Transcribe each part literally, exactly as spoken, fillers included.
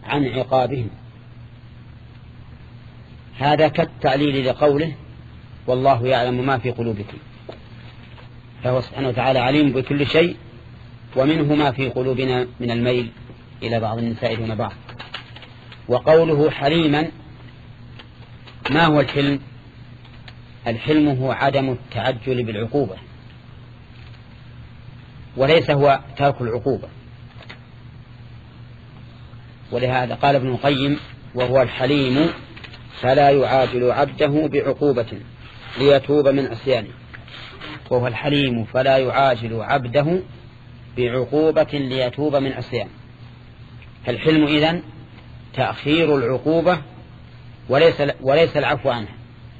عن عقابهم. هذا كالتعليل لقوله والله يعلم ما في قلوبكم، فهو سبحانه وتعالى عليم بكل شيء، ومنه ما في قلوبنا من الميل إلى بعض النساء دون بعض. وقوله حليما، ما هو الحلم؟ الحلم هو عدم التعجل بالعقوبة، وليس هو ترك العقوبة. ولهذا قال ابن القيم وهو الحليم فلا يعاجل عبده بعقوبة ليتوب من عصيانه. وهو الحليم فلا يعاجل عبده بعقوبة ليتوب من عصيانه. فالحلم إذن تأخير العقوبة وليس وليس العفو عنها.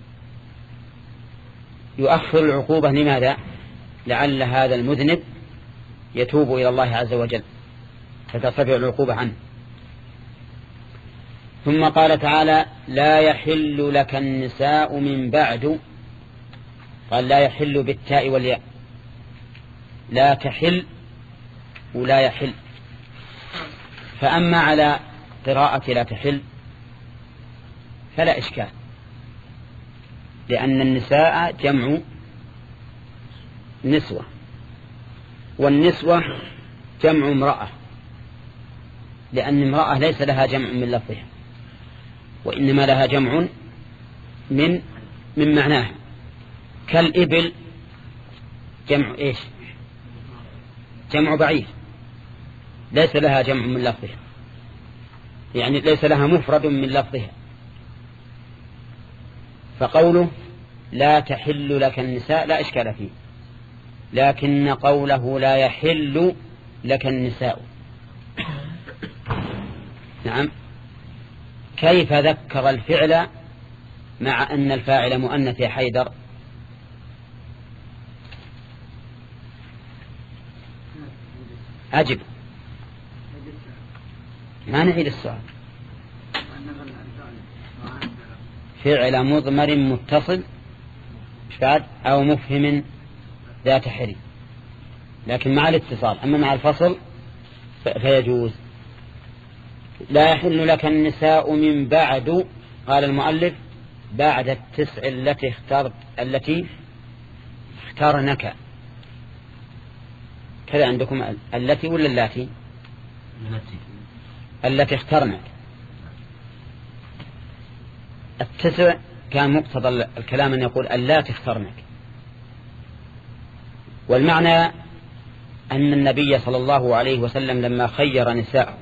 يؤخر العقوبة لماذا؟ لعل هذا المذنب يتوب إلى الله عز وجل فترتفع العقوبة عنه. ثم قال تعالى لا يحل لك النساء من بعد، قال لا يحل بالتاء والياء، لا تحل ولا يحل. فأما على قراءة لا تحل فلا إشكال، لأن النساء جمع نسوة، والنسوة جمع امرأة، لأن امرأة ليس لها جمع من لفظها، وإنما لها جمع من من معناها. كالإبل جمع إيش؟ جمع بعير، ليس لها جمع من لفظها، يعني ليس لها مفرد من لفظها. فقوله لا تحل لك النساء لا إشكال فيه، لكن قوله لا يحل لك النساء، نعم، كيف ذكر الفعل مع أن الفاعل مؤنث يا حيدر؟ أجب، ما نعيد السؤال. فعل مضمر متصل بعد أو مفهم ذات حري، لكن مع الاتصال. أما مع الفصل فيجوز. لا يحل لك النساء من بعد، قال المؤلف بعد التسع التي اخترت التي اختارنك. كذا عندكم التي ولا اللاتي؟ التي اخترنك. التسع كان مقتضى الكلام أن يقول اللاتي اخترنك، والمعنى أن النبي صلى الله عليه وسلم لما خير نساءه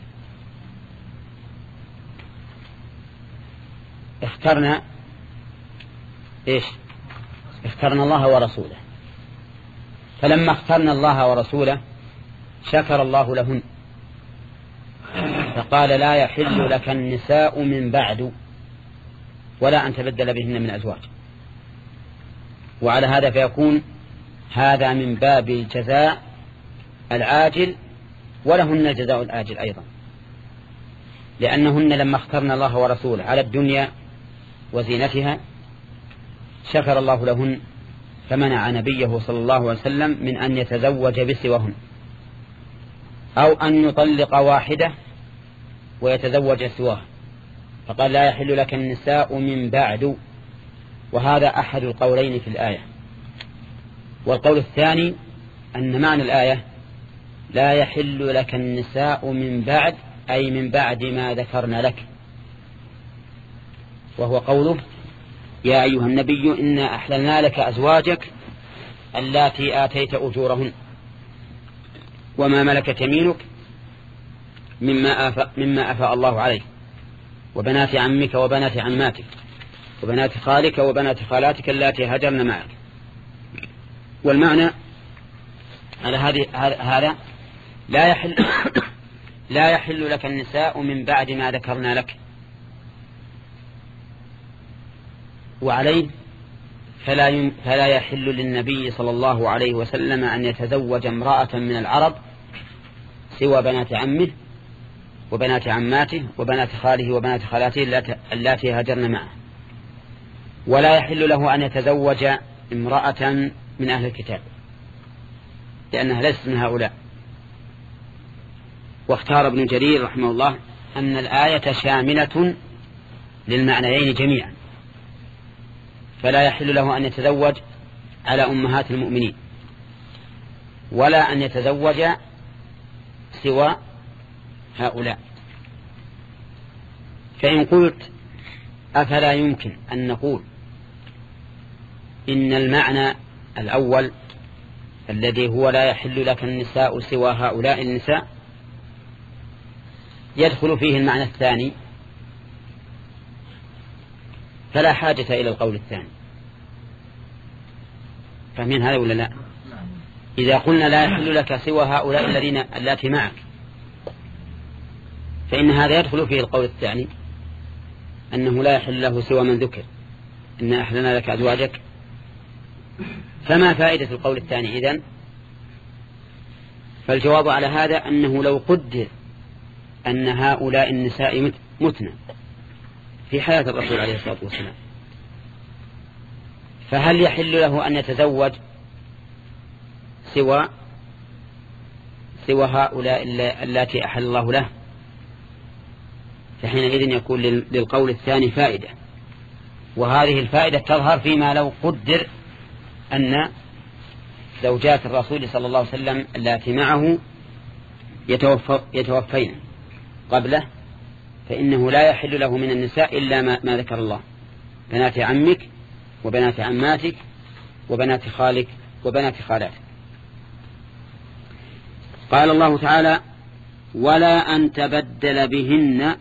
اخترنا إيش؟ اخترنا الله ورسوله، فلما اخترنا الله ورسوله شكر الله لهن، فقال لا يحل لك النساء من بعد ولا أن تبدل بهن من أزواج. وعلى هذا فيكون هذا من باب الجزاء العاجل، ولهن الجزاء الآجل أيضا، لأنهن لما اخترنا الله ورسوله على الدنيا وزينتها شكر الله لهن، فمنع نبيه صلى الله عليه وسلم من أن يتزوج بسوهن، أو أن يطلق واحدة ويتزوج سواه، فقال لا يحل لك النساء من بعد. وهذا أحد القولين في الآية. والقول الثاني أن معنى الآية لا يحل لك النساء من بعد أي من بعد ما ذكرنا لك، وهو قوله يا أيها النبي إنا أحللنا لك أزواجك اللاتي آتيت أجورهن وما ملكت يمينك مما أفاء, مما أفاء الله عليك، وبنات عمك وبنات عماتك وبنات خالك وبنات خالاتك اللاتي هجرن معك. والمعنى على هذه هذا لا يحل لا يحل لك النساء من بعد ما ذكرنا لك. وعليه فلا فلا يحل للنبي صلى الله عليه وسلم أن يتزوج امرأة من العرب سوى بنات عمه وبنات عماته وبنات خاله وبنات خالاته اللاتي هاجرن معه، ولا يحل له أن يتزوج امرأة من أهل الكتاب لأنها ليست من هؤلاء. واختار ابن جرير رحمه الله أن الآية شاملة للمعنيين جميعا، فلا يحل له أن يتزوج على أمهات المؤمنين ولا أن يتزوج سوى هؤلاء. فإن قلت أفلا يمكن أن نقول إن المعنى الأول الذي هو لا يحل لك النساء سوى هؤلاء النساء يدخل فيه المعنى الثاني، فلا حاجة إلى القول الثاني. فاهمين هذا ولا لا؟ إذا قلنا لا يحل لك سوى هؤلاء الذين اللاتي معك فإن هذا يدخل فيه القول الثاني أنه لا يحل له سوى من ذكر إن أحلنا لك أزواجك. فما فائدة القول الثاني إذن؟ فالجواب على هذا أنه لو قدر أن هؤلاء النساء متن في حياة الرسول عليه الصلاة والسلام، فهل يحل له أن يتزوج سوى سوى هؤلاء التي أحل الله له؟ فحينئذ يكون للقول الثاني فائدة، وهذه الفائدة تظهر فيما لو قدر أن زوجات الرسول صلى الله عليه وسلم التي معه يتوفين قبله، فإنه لا يحل له من النساء إلا ما, ما ذكر الله: بنات عمك وبنات عماتك وبنات خالك وبنات خالاتك. قال الله تعالى: ولا أن تبدل بهن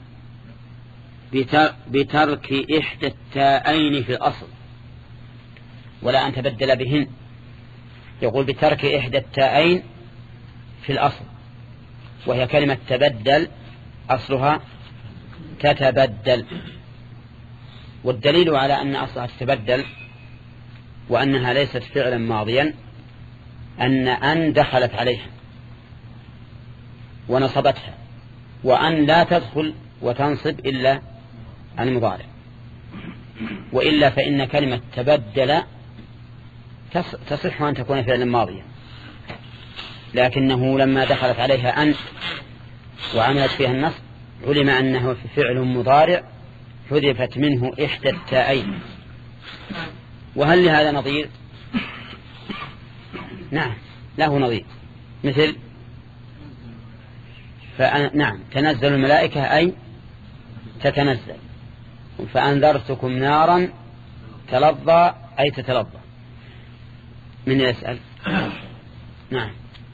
بترك إحدى التائين في الأصل. ولا أن تبدل بهن، يقول بترك إحدى التائين في الأصل، وهي كلمة تبدل أصلها تتبدل. والدليل على أن أصلها تتبدل وأنها ليست فعلا ماضيا أن أن دخلت عليها ونصبتها، وأن لا تدخل وتنصب إلا المضارع، وإلا فإن كلمة تبدل تصح أن تكون فعلا ماضيا، لكنه لما دخلت عليها أن وعملت فيها النصب علم أنه فعل مضارع حذفت منه إحدى التائين. وهل لهذا نظير؟ نعم له نظير، مثل نعم تنزل الملائكة أي تتنزل، فأنذرتكم نارا تلظى أي تتلظى. من يسأل؟ نعم.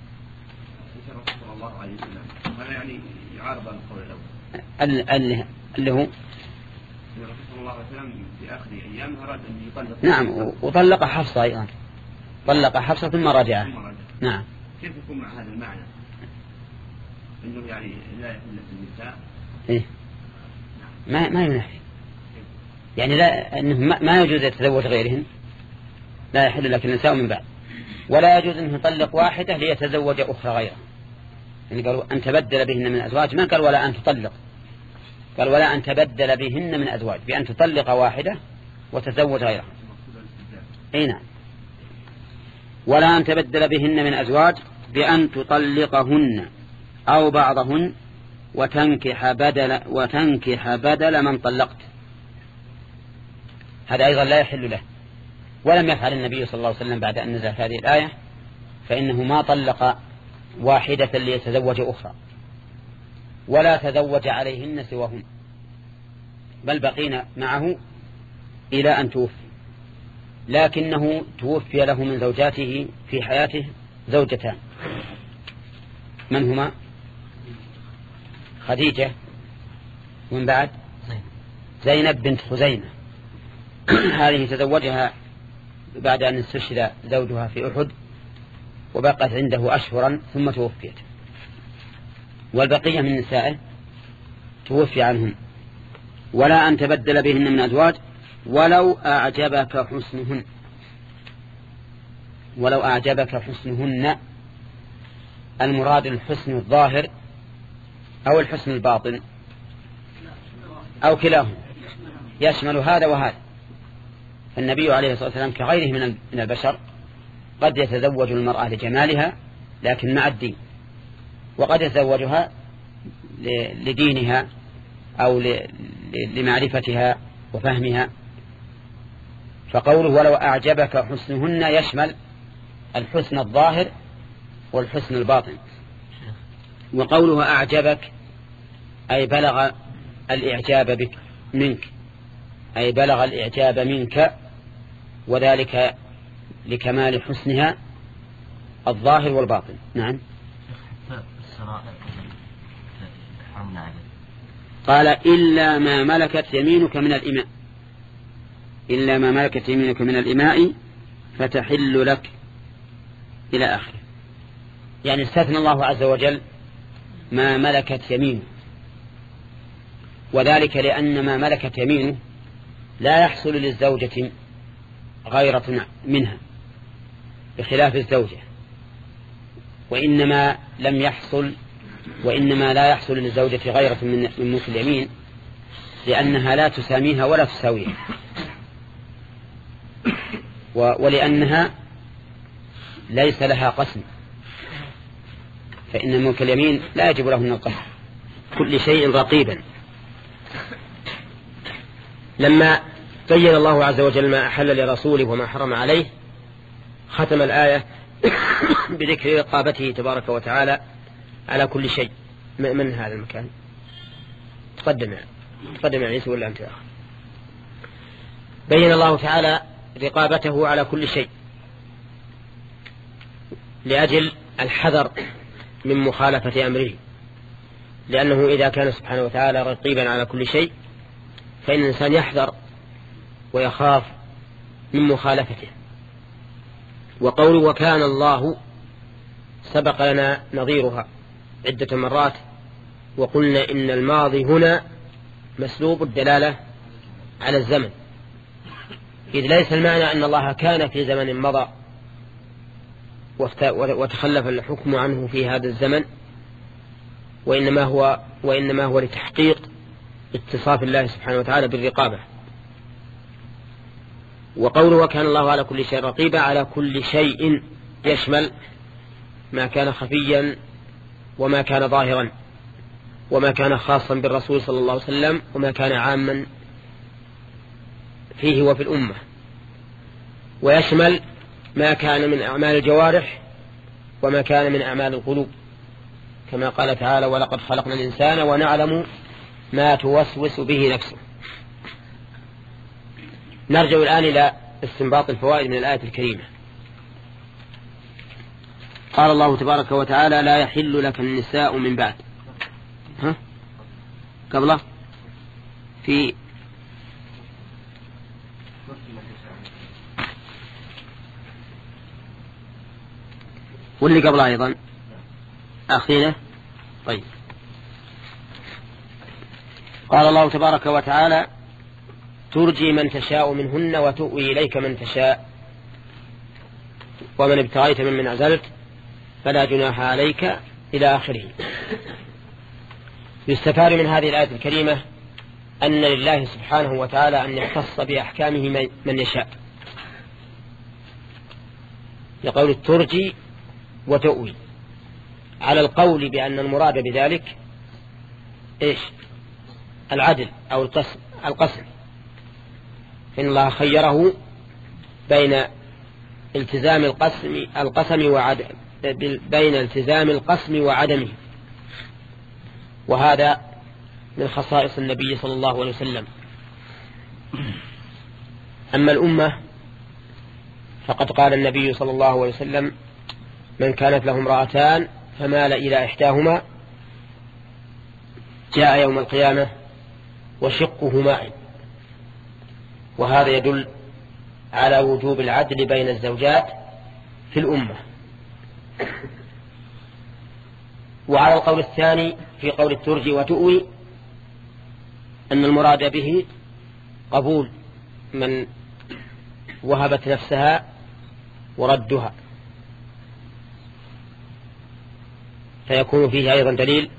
هذا يعني يعارض القول الأول اللي هو الرسول صلى الله عليه وسلم في آخر أيام أراد أن يطلق. نعم، وطلق حفصة أيضا، طلق حفصة ثم رجع. نعم. كيف يكون مع هذا المعنى إنه يعني لا يحل النساء؟ إيه ما ما ينافي، يعني لا إنه ما يجوز يتزوج غيرهن، لا يحل لك النساء من بعد، ولا يجوز أن يطلق واحدة ليتزوج أخرى غيرها. يعني قالوا أن تبدل بهن من أزواج، ما قال ولا أن تطلق، قال ولا أن تبدل بهن من أزواج، بأن تطلق واحدة وتزوج غيرها. أي نعم. ولا أن تبدل بهن من أزواج بأن تطلقهن أو بعضهن وتنكح بدل وتنكح بدل من طلقت. هذا أيضا لا يحل له، ولم يفعل النبي صلى الله عليه وسلم بعد أن نزلت هذه الآية، فإنه ما طلق واحدة ليتزوج أخرى ولا تزوج عليهن سواهن، بل بقينا معه إلى أن توفي. لكنه توفي له من زوجاته في حياته زوجتان، من هما؟ خديجة ومن بعد زينب بنت خزيمة. هذه تزوجها بعد أن استشهد زوجها في أحد وبقت عنده أشهرا ثم توفيت، والبقية من نسائه توفي عنهم. ولا أن تبدل بهن من أزواج ولو أعجبك حسنهن، ولو أعجبك حسنهن، المراد الحسن الظاهر أو الحسن الباطن أو كلاهما، يشمل هذا وهذا. فالنبي عليه الصلاة والسلام كغيره من البشر قد يتزوج المرأة لجمالها لكن مع الدين، وقد يتزوجها لدينها أو لمعرفتها وفهمها. فقوله ولو أعجبك حسنهن يشمل الحسن الظاهر والحسن الباطن. وقوله أعجبك أي بلغ الإعجاب بك منك، أي بلغ الإعجاب منك، وذلك لكمال حسنها الظاهر والباطن. نعم. قال إلا ما ملكت يمينك من الإماء، إلا ما ملكت يمينك من الإماء فتحل لك إلى آخره. يعني استثنى الله عز وجل ما ملكت يمينه، وذلك لأن ما ملكت يمينه لا يحصل للزوجة غيرة منها بخلاف الزوجة، وإنما لم يحصل وإنما لا يحصل للزوجة غيرة من ملك اليمين لأنها لا تساميها ولا تساويها، ولأنها ليس لها قسم، فإن ملك اليمين لا يجب لهن القسم، كل شيء رقيبا. لما بين الله عز وجل ما أحل لرسوله وما حرم عليه ختم الآية بذكر رقابته تبارك وتعالى على كل شيء. من هذا المكان؟ تقدم يعني تقدم يعني ولا أنت آخر؟ بين الله تعالى رقابته على كل شيء لأجل الحذر من مخالفة أمره، لأنه إذا كان سبحانه وتعالى رقيبا على كل شيء فإن الإنسان يحذر ويخاف من مخالفته. وقول وكان الله سبق لنا نظيرها عدة مرات، وقلنا إن الماضي هنا مسلوب الدلالة على الزمن، إذ ليس المعنى أن الله كان في زمن مضى وتخلف الحكم عنه في هذا الزمن، وإنما هو, وإنما هو لتحقيق اتصاف الله سبحانه وتعالى بالرقابة. وقوله وكان الله على كل شيء رقيبا على كل شيء يشمل ما كان خفيا وما كان ظاهرا، وما كان خاصا بالرسول صلى الله عليه وسلم وما كان عاما فيه وفي الأمة، ويشمل ما كان من أعمال الجوارح وما كان من أعمال القلوب، كما قال تعالى ولقد خلقنا الإنسان ونعلم ما توسوس به نفسه. نرجع الآن إلى استنباط الفوائد من الآية الكريمة. قال الله تبارك وتعالى لا يحل لك النساء من بعد. ها قبله في واللي قبله أيضا أخينا. طيب قال الله تبارك وتعالى ترجي من تشاء منهن وتؤوي إليك من تشاء ومن ابتغيت ممن عزلت فلا جناح عليك إلى آخره. يستفاد من هذه الآية الكريمة أن لله سبحانه وتعالى أن يختص بأحكامه من يشاء، يقول ترجي وتؤوي، على القول بأن المراد بذلك إيش؟ العدل أو القسم القسم إن الله خيره بين التزام القسم القسم وعدم بين التزام القسم وعدمه، وهذا من خصائص النبي صلى الله عليه وسلم. أما الأمة فقد قال النبي صلى الله عليه وسلم من كانت له امرأتان فمال إلى إحداهما جاء يوم القيامة وشقه مائل، وهذا يدل على وجوب العدل بين الزوجات في الأمة. وعلى القول الثاني في قول الترجي وتؤوي أن المراد به قبول من وهبت نفسها وردها، فيكون فيه أيضا دليل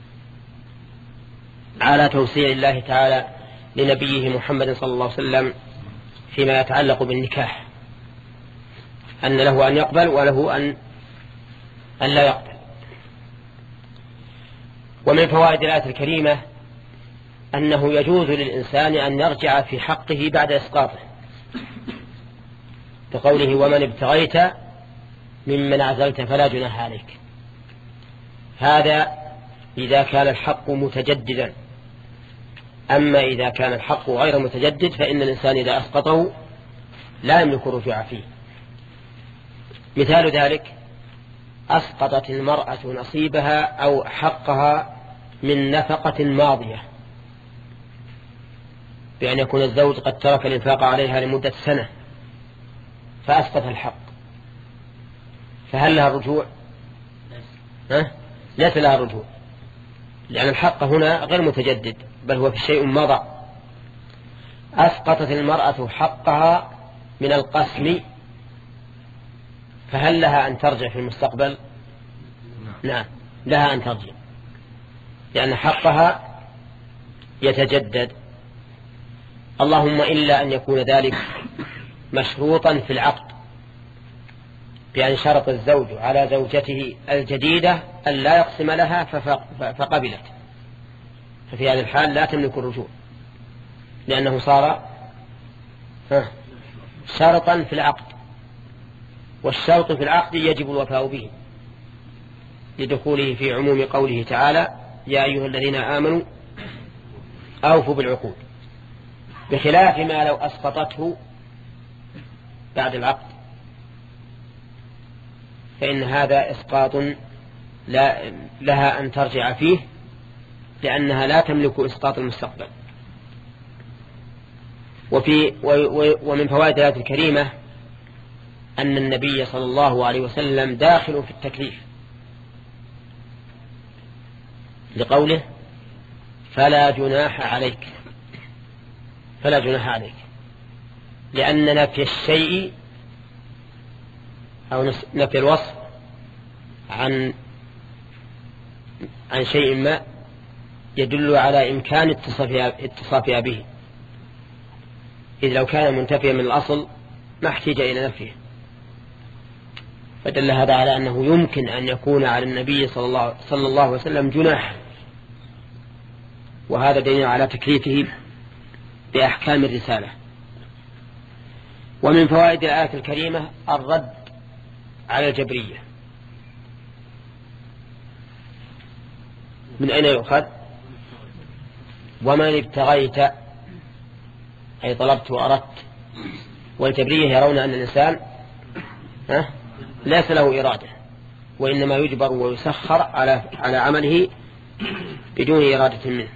على توسيع الله تعالى لنبيه محمد صلى الله عليه وسلم فيما يتعلق بالنكاح، أن له أن يقبل وله أن أن لا يقبل. ومن فوائد الآية الكريمة أنه يجوز للإنسان أن يرجع في حقه بعد إسقاطه، بقوله ومن ابتغيت ممن عزلت فلا جناح عليك. هذا إذا كان الحق متجددا. أما إذا كان الحق غير متجدد فإن الإنسان إذا أسقطه لا يملك الرجوع فيه. مثال ذلك أسقطت المرأة نصيبها أو حقها من نفقة ماضية، بأن يكون الزوج قد ترك الإنفاق عليها لمدة سنة فأسقط الحق، فهل لها الرجوع؟ ها؟ ليس لها الرجوع، لأن الحق هنا غير متجدد بل هو في شيء مضى. أسقطت المرأة حقها من القسم، فهل لها أن ترجع في المستقبل؟ نعم لها أن ترجع، لأن حقها يتجدد، اللهم إلا أن يكون ذلك مشروطا في العقد، بأن شرط الزوج على زوجته الجديدة أن لا يقسم لها فقبلت، ففي هذا الحال لا تملك الرجوع، لأنه صار شرطا في العقد، والشرط في العقد يجب الوفاء به لدخوله في عموم قوله تعالى يا أيها الذين آمنوا أوفوا بالعقود، بخلاف ما لو أسقطته بعد العقد فإن هذا إسقاط لا لها أن ترجع فيه، لأنها لا تملك إسقاط المستقبل. وفي ومن فوائد الآية الكريمة أن النبي صلى الله عليه وسلم داخل في التكليف، لقوله فلا جناح عليك، فلا جناح عليك، لأن نفي الشيء أو نفي الوصف عن عن شيء ما يدل على إمكان اتصافها به، إذ لو كان منتفيا من الأصل ما احتاج إلى نفيه، فدل هذا على أنه يمكن أن يكون على النبي صلى الله, صلى الله عليه وسلم جناح، وهذا دليل على تكليفه بأحكام الرسالة. ومن فوائد الآية الكريمة الرد على الجبرية. من أين يؤخذ؟ ومن ابتغيت أي طلبت وأردت، والجبرية يرون أن الإنسان ليس له إرادة، وإنما يجبر ويسخر على على عمله بدون إرادة منه.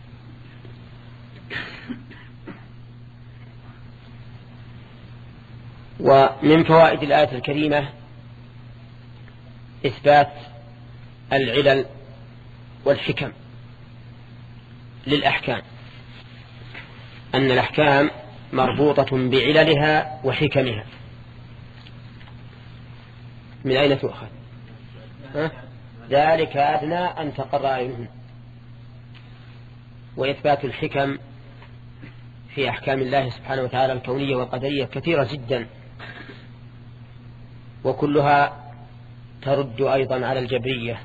ومن فوائد الآية الكريمة إثبات العلل والحكم للأحكام، أن الأحكام مربوطة بعللها وحكمها. من أين تؤخذ؟ ذلك أدنى أن تقر أعينهم. وإثبات الحكم في أحكام الله سبحانه وتعالى الكونية والقدرية كثيرة جدا، وكلها ترد أيضا على الجبرية،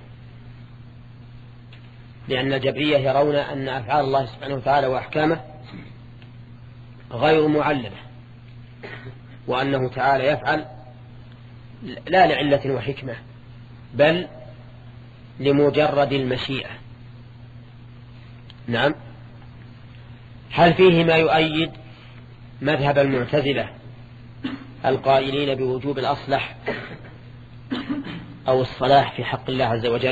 لأن الجبرية يرون أن أفعال الله سبحانه وتعالى وأحكامه غير معلمة، وأنه تعالى يفعل لا لعلة وحكمة بل لمجرد المشيئة. نعم. هل فيه ما يؤيد مذهب المعتزلة القائلين بوجوب الأصلح أو الصلاح في حق الله عز وجل؟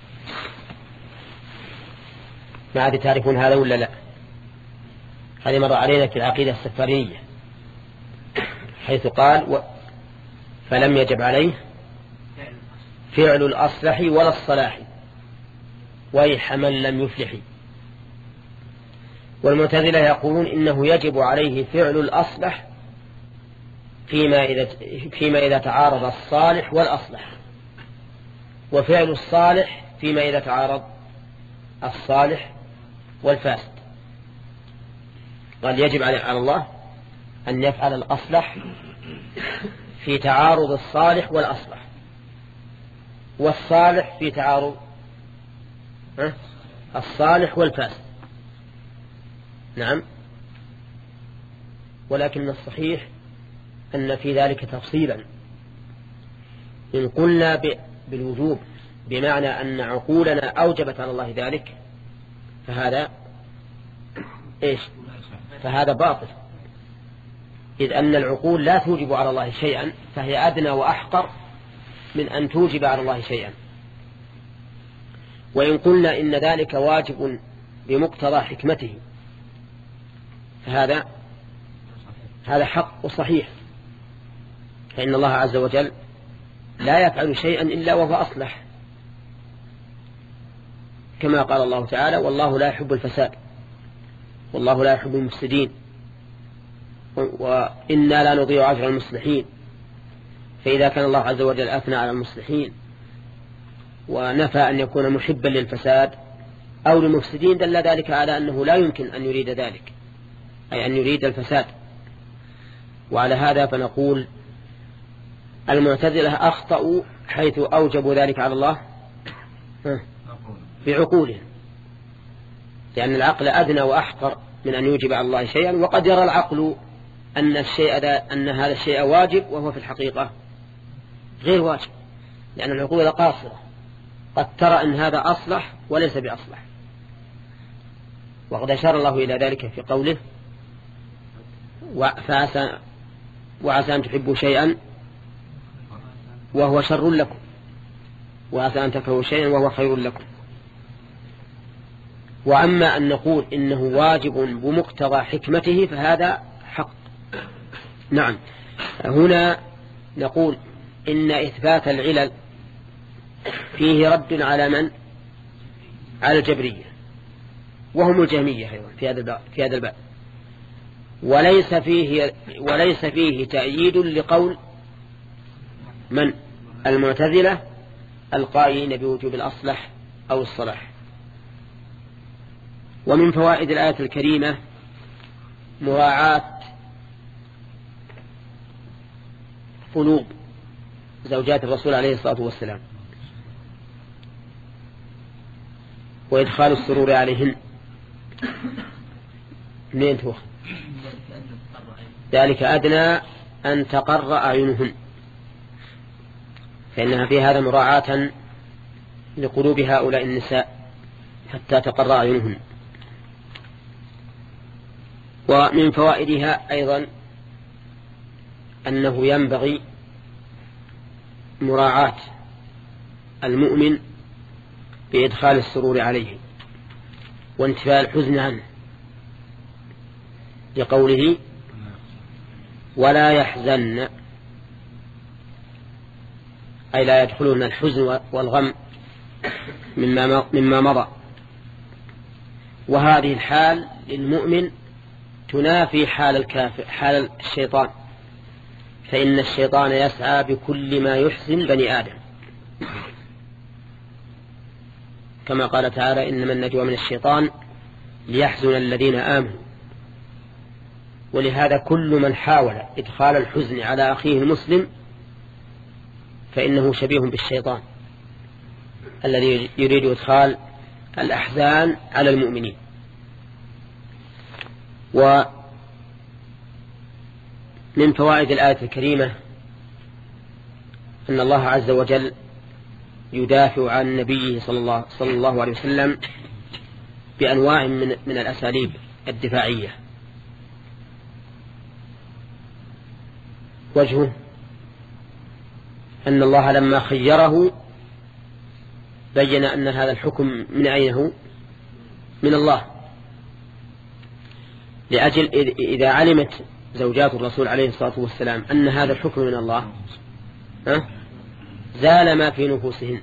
ما عاد تعرفون هذا ولا لا؟ هذه مر علينا في العقيدة السفارينية، حيث قال و... فلم يجب عليه فعل الأصلح ولا الصلاح ويح من لم يفلح. والمعتزلة يقولون إنه يجب عليه فعل الأصلح فيما إذا, فيما إذا تعارض الصالح والأصلح، وفعل الصالح فيما إذا تعارض الصالح والفاسد. قال يجب على الله أن يفعل الأصلح في تعارض الصالح والأصلح، والصالح في تعارض الصالح والفاسد. نعم، ولكن الصحيح أن في ذلك تفصيلا. إن قلنا بالوجوب بمعنى أن عقولنا أوجبت على الله ذلك فهذا إيش؟ فهذا باطل، إذ أن العقول لا توجب على الله شيئا، فهي أدنى وأحقر من أن توجب على الله شيئا. وإن قلنا إن ذلك واجب بمقتضى حكمته فهذا هذا حق وصحيح، فإن الله عز وجل لا يفعل شيئا إلا وهو أصلح، كما قال الله تعالى: والله لا يحب الفساد والله لا يحب المفسدين وإنا لا نضيع أجر المصلحين. فإذا كان الله عز وجل أثنى على المصلحين ونفى أن يكون محبا للفساد أو للمفسدين دل ذلك على أنه لا يمكن أن يريد ذلك، أي أن يريد الفساد. وعلى هذا فنقول المعتزلة أخطأوا حيث أوجبوا ذلك على الله بعقولهم، لأن العقل أدنى وأحقر من أن يوجب على الله شيئا، وقد يرى العقل أن الشيء أن هذا الشيء واجب وهو في الحقيقة غير واجب، لأن العقول قاصرة، قد ترى أن هذا أصلح وليس بأصلح. وقد أشار الله إلى ذلك في قوله: فعسى وعسى أن تحبوا شيئا وهو شر لكم وعسى أن تكرهوا شيئا وهو خير لكم. وأما أن نقول إنه واجب بمقتضى حكمته فهذا حق. نعم، هنا نقول إن إثبات العلل فيه رد على من؟ على الجبرية، وهم الجهمية أيضا في هذا الباب في هذا الباب وليس فيه وليس فيه تأييد لقول من؟ المعتزلة القائلين بوجوب الأصلح أو الصلاح. ومن فوائد الآية الكريمة مراعاة قلوب زوجات الرسول عليه الصلاة والسلام وإدخال السرور عليهن. منين توخ؟ ذلك أدنى أن تقر أعينهن، فإنها في هذا مراعاة لقلوب هؤلاء النساء حتى تقر أعينهن. ومن فوائدها أيضا أنه ينبغي مراعاة المؤمن بإدخال السرور عليه وانتفاء الحزن عنه، لقوله: ولا يحزن، أي لا يدخلون الحزن والغم مما مما مضى. وهذه الحال للمؤمن تنافي حال الكافر حال الشيطان، فإن الشيطان يسعى بكل ما يحزن بني آدم، كما قال تعالى: إنما النجوى من الشيطان ليحزن الذين آمنوا. ولهذا كل من حاول إدخال الحزن على أخيه المسلم فإنه شبيه بالشيطان الذي يريد إدخال الأحزان على المؤمنين. ومن فوائد الآية الكريمة أن الله عز وجل يدافع عن نبيه صلى الله, صلى الله عليه وسلم بأنواع من, من الأساليب الدفاعية. وجهه أن الله لما خيره بين أن هذا الحكم من أين هو؟ من الله، لأجل إذا علمت زوجات الرسول عليه الصلاة والسلام أن هذا الحكم من الله زال ما في نفوسهن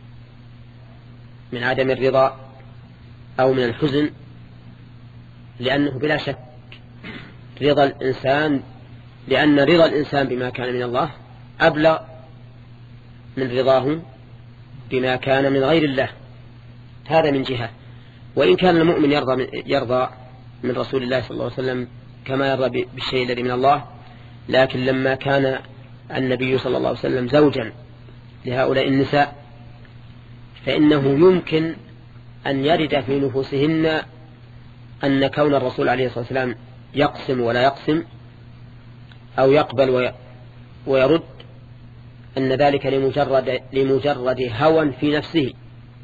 من عدم الرضا أو من الحزن، لأنه بلا شك رضا الإنسان لأن رضا الإنسان بما كان من الله أبلغ من رضاه بما كان من غير الله. هذا من جهة. وإن كان المؤمن يرضى من, يرضى من رسول الله صلى الله عليه وسلم كما يرضى بالشيء الذي من الله، لكن لما كان النبي صلى الله عليه وسلم زوجا لهؤلاء النساء فإنه يمكن أن يرد في نفوسهن أن كون الرسول عليه الصلاة والسلام يقسم ولا يقسم أو يقبل ويرد أن ذلك لمجرد, لمجرد هوى في نفسه.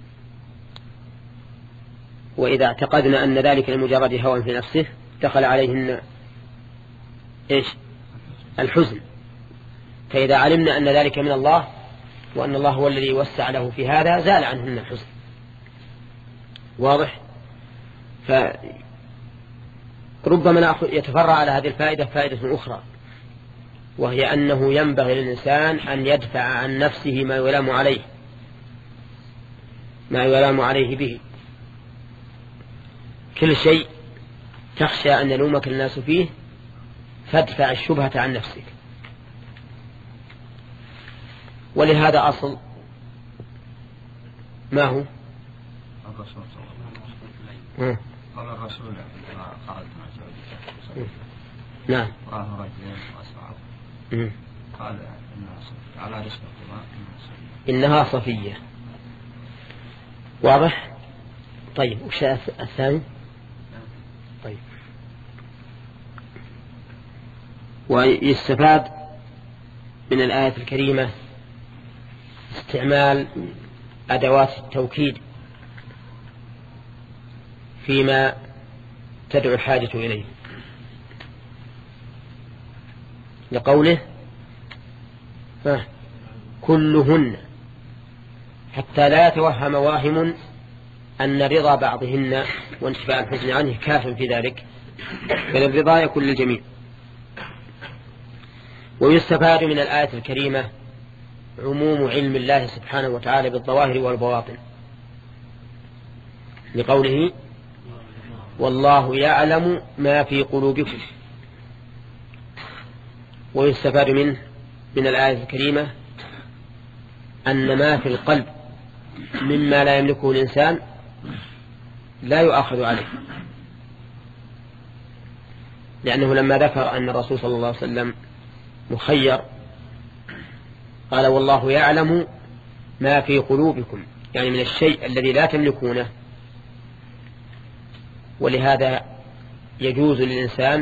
وإذا اعتقدنا أن ذلك لمجرد هوى في نفسه دخل عليهن إيش؟ الحزن. فإذا علمنا أن ذلك من الله وأن الله هو الذي وسع له في هذا زال عنهن الحزن. واضح؟ فربما يتفرع على هذه الفائدة فائدة أخرى، وهي أنه ينبغي للإنسان أن يدفع عن نفسه ما يلام عليه ما يلام عليه به. كل شيء تخشى أن يلومك الناس فيه فادفع الشبهة عن نفسك. ولهذا أصل ما هو الرسول صلى الله عليه وسلم قال الرسول خرج مع زوجته نعم راه رجلين وأسرعوا قال إنها صفية على رسل القضاء إنها صفية. واضح؟ طيب وش الثاني؟ طيب ويستفاد من الآية الكريمة استعمال أدوات التوكيد فيما تدعو الحاجة إليه، لقوله كلهن، حتى لا يتوهم واهم أن رضا بعضهن وانتفاء الحزن عنه كاف في ذلك، بل الرضا يكون للجميع. ويستفاد من الآية الكريمة عموم علم الله سبحانه وتعالى بالظواهر والبواطن، لقوله والله يعلم ما في قلوبكم. ويستفاد منه من الآية الكريمة أن ما في القلب مما لا يملكه الإنسان لا يؤاخذ عليه، لأنه لما ذكر أن الرسول صلى الله عليه وسلم مخير قال والله يعلم ما في قلوبكم، يعني من الشيء الذي لا تملكونه. ولهذا يجوز للإنسان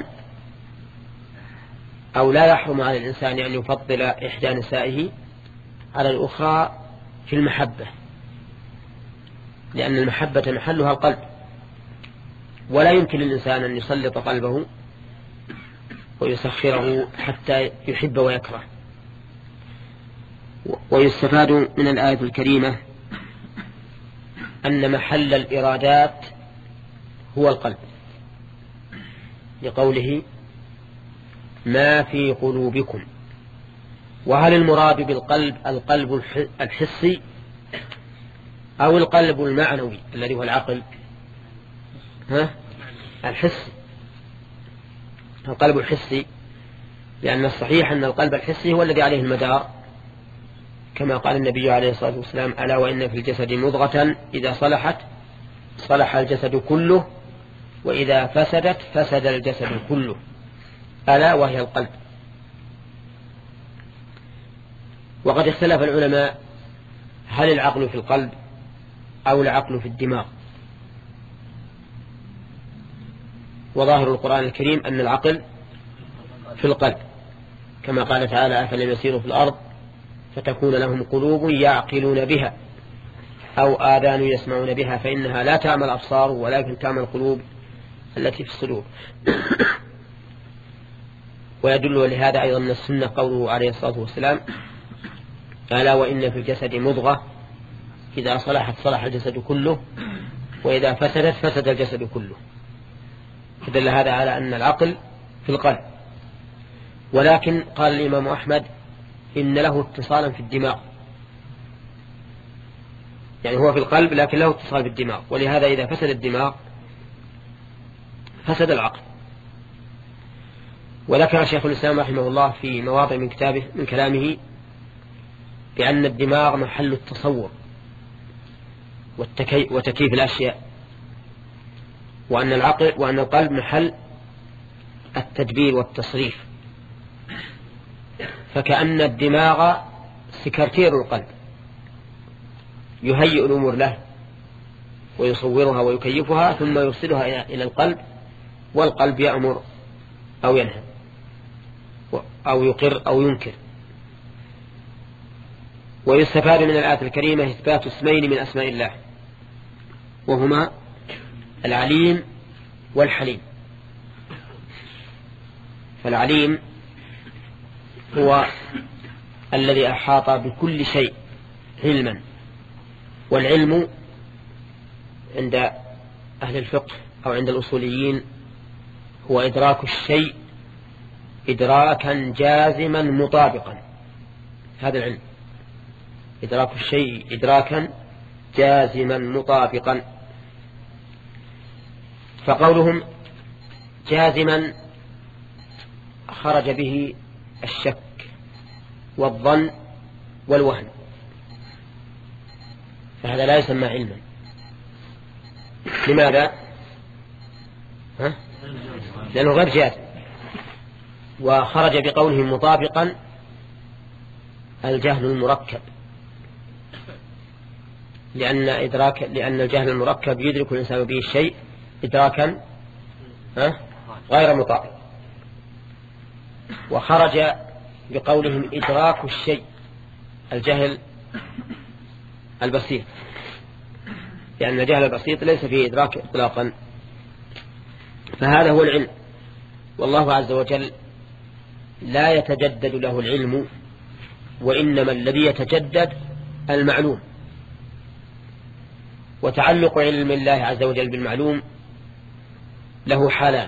أو لا يحرم على الإنسان أن يفضل إحدى نسائه على الأخرى في المحبة، لأن المحبة محلها القلب، ولا يمكن للإنسان أن يسلط قلبه ويسخره حتى يحب ويكره. ويستفاد من الآية الكريمة أن محل الإرادات هو القلب، لقوله ما في قلوبكم. وهل المراد بالقلب القلب الحسي أو القلب المعنوي الذي هو العقل؟ ها؟ الحسي، القلب الحسي، لأن الصحيح أن القلب الحسي هو الذي عليه المدار، كما قال النبي عليه الصلاة والسلام ألا وإن في الجسد مضغة إذا صلحت صلح الجسد كله وإذا فسدت فسد الجسد كله، ألا وهي القلب. وقد اختلف العلماء هل العقل في القلب أو العقل في الدماغ، وظاهر القرآن الكريم أن العقل في القلب، كما قال تعالى أفلم يسيروا في الأرض فتكون لهم قلوب يعقلون بها أو آذان يسمعون بها فإنها لا تعمى الأبصار ولكن تعمى القلوب التي في الصدور. ويدل لهذا أيضا من السنة قوله عليه الصلاة والسلام ألا وإن في الجسد مضغة إذا صلحت صلح الجسد كله وإذا فسدت فسد الجسد كله. فدل هذا على أن العقل في القلب. ولكن قال الإمام أحمد إن له اتصالا في الدماغ، يعني هو في القلب لكن له اتصال بالدماغ، ولهذا إذا فسد الدماغ فسد العقل. وذكر شيخ الإسلام رحمه الله في مواضع من كتابه من كلامه بأن الدماغ محل التصور وتكييف الأشياء، وأن العقل وأن القلب محل التدبير والتصريف، فكأن الدماغ سكرتير القلب يهيئ الأمور له ويصورها ويكيفها ثم يرسلها إلى القلب، والقلب يأمر أو ينهى أو يقر أو ينكر. ويستفاد من الآية الكريمة إثبات اسمين من أسماء الله، وهما العليم والحليم. فالعليم هو الذي أحاط بكل شيء علما، والعلم عند أهل الفقه أو عند الأصوليين هو إدراك الشيء إدراكا جازما مطابقا. هذا العلم، إدراك الشيء إدراكا جازما مطابقا. فقولهم جازما خرج به الشك والظن والوهم، فهذا لا يسمى علما. لماذا؟ ها؟ لأنه غير جازم. وخرج بقوله مطابقا الجهل المركب، لأن إدراك لأن الجهل المركب يدرك الإنسان به الشيء إدراكا غير مطابق. وخرج بقولهم إدراك الشيء الجهل البسيط، لأن الجهل البسيط ليس فيه إدراك إطلاقا. فهذا هو العلم، والله عز وجل لا يتجدد له العلم، وإنما الذي يتجدد المعلوم. وتعلق علم الله عز وجل بالمعلوم له حالان: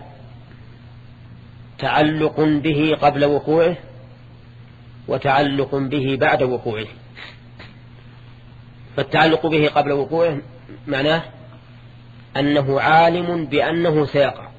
تعلق به قبل وقوعه، وتعلق به بعد وقوعه. فالتعلق به قبل وقوعه معناه أنه عالم بأنه سيقع،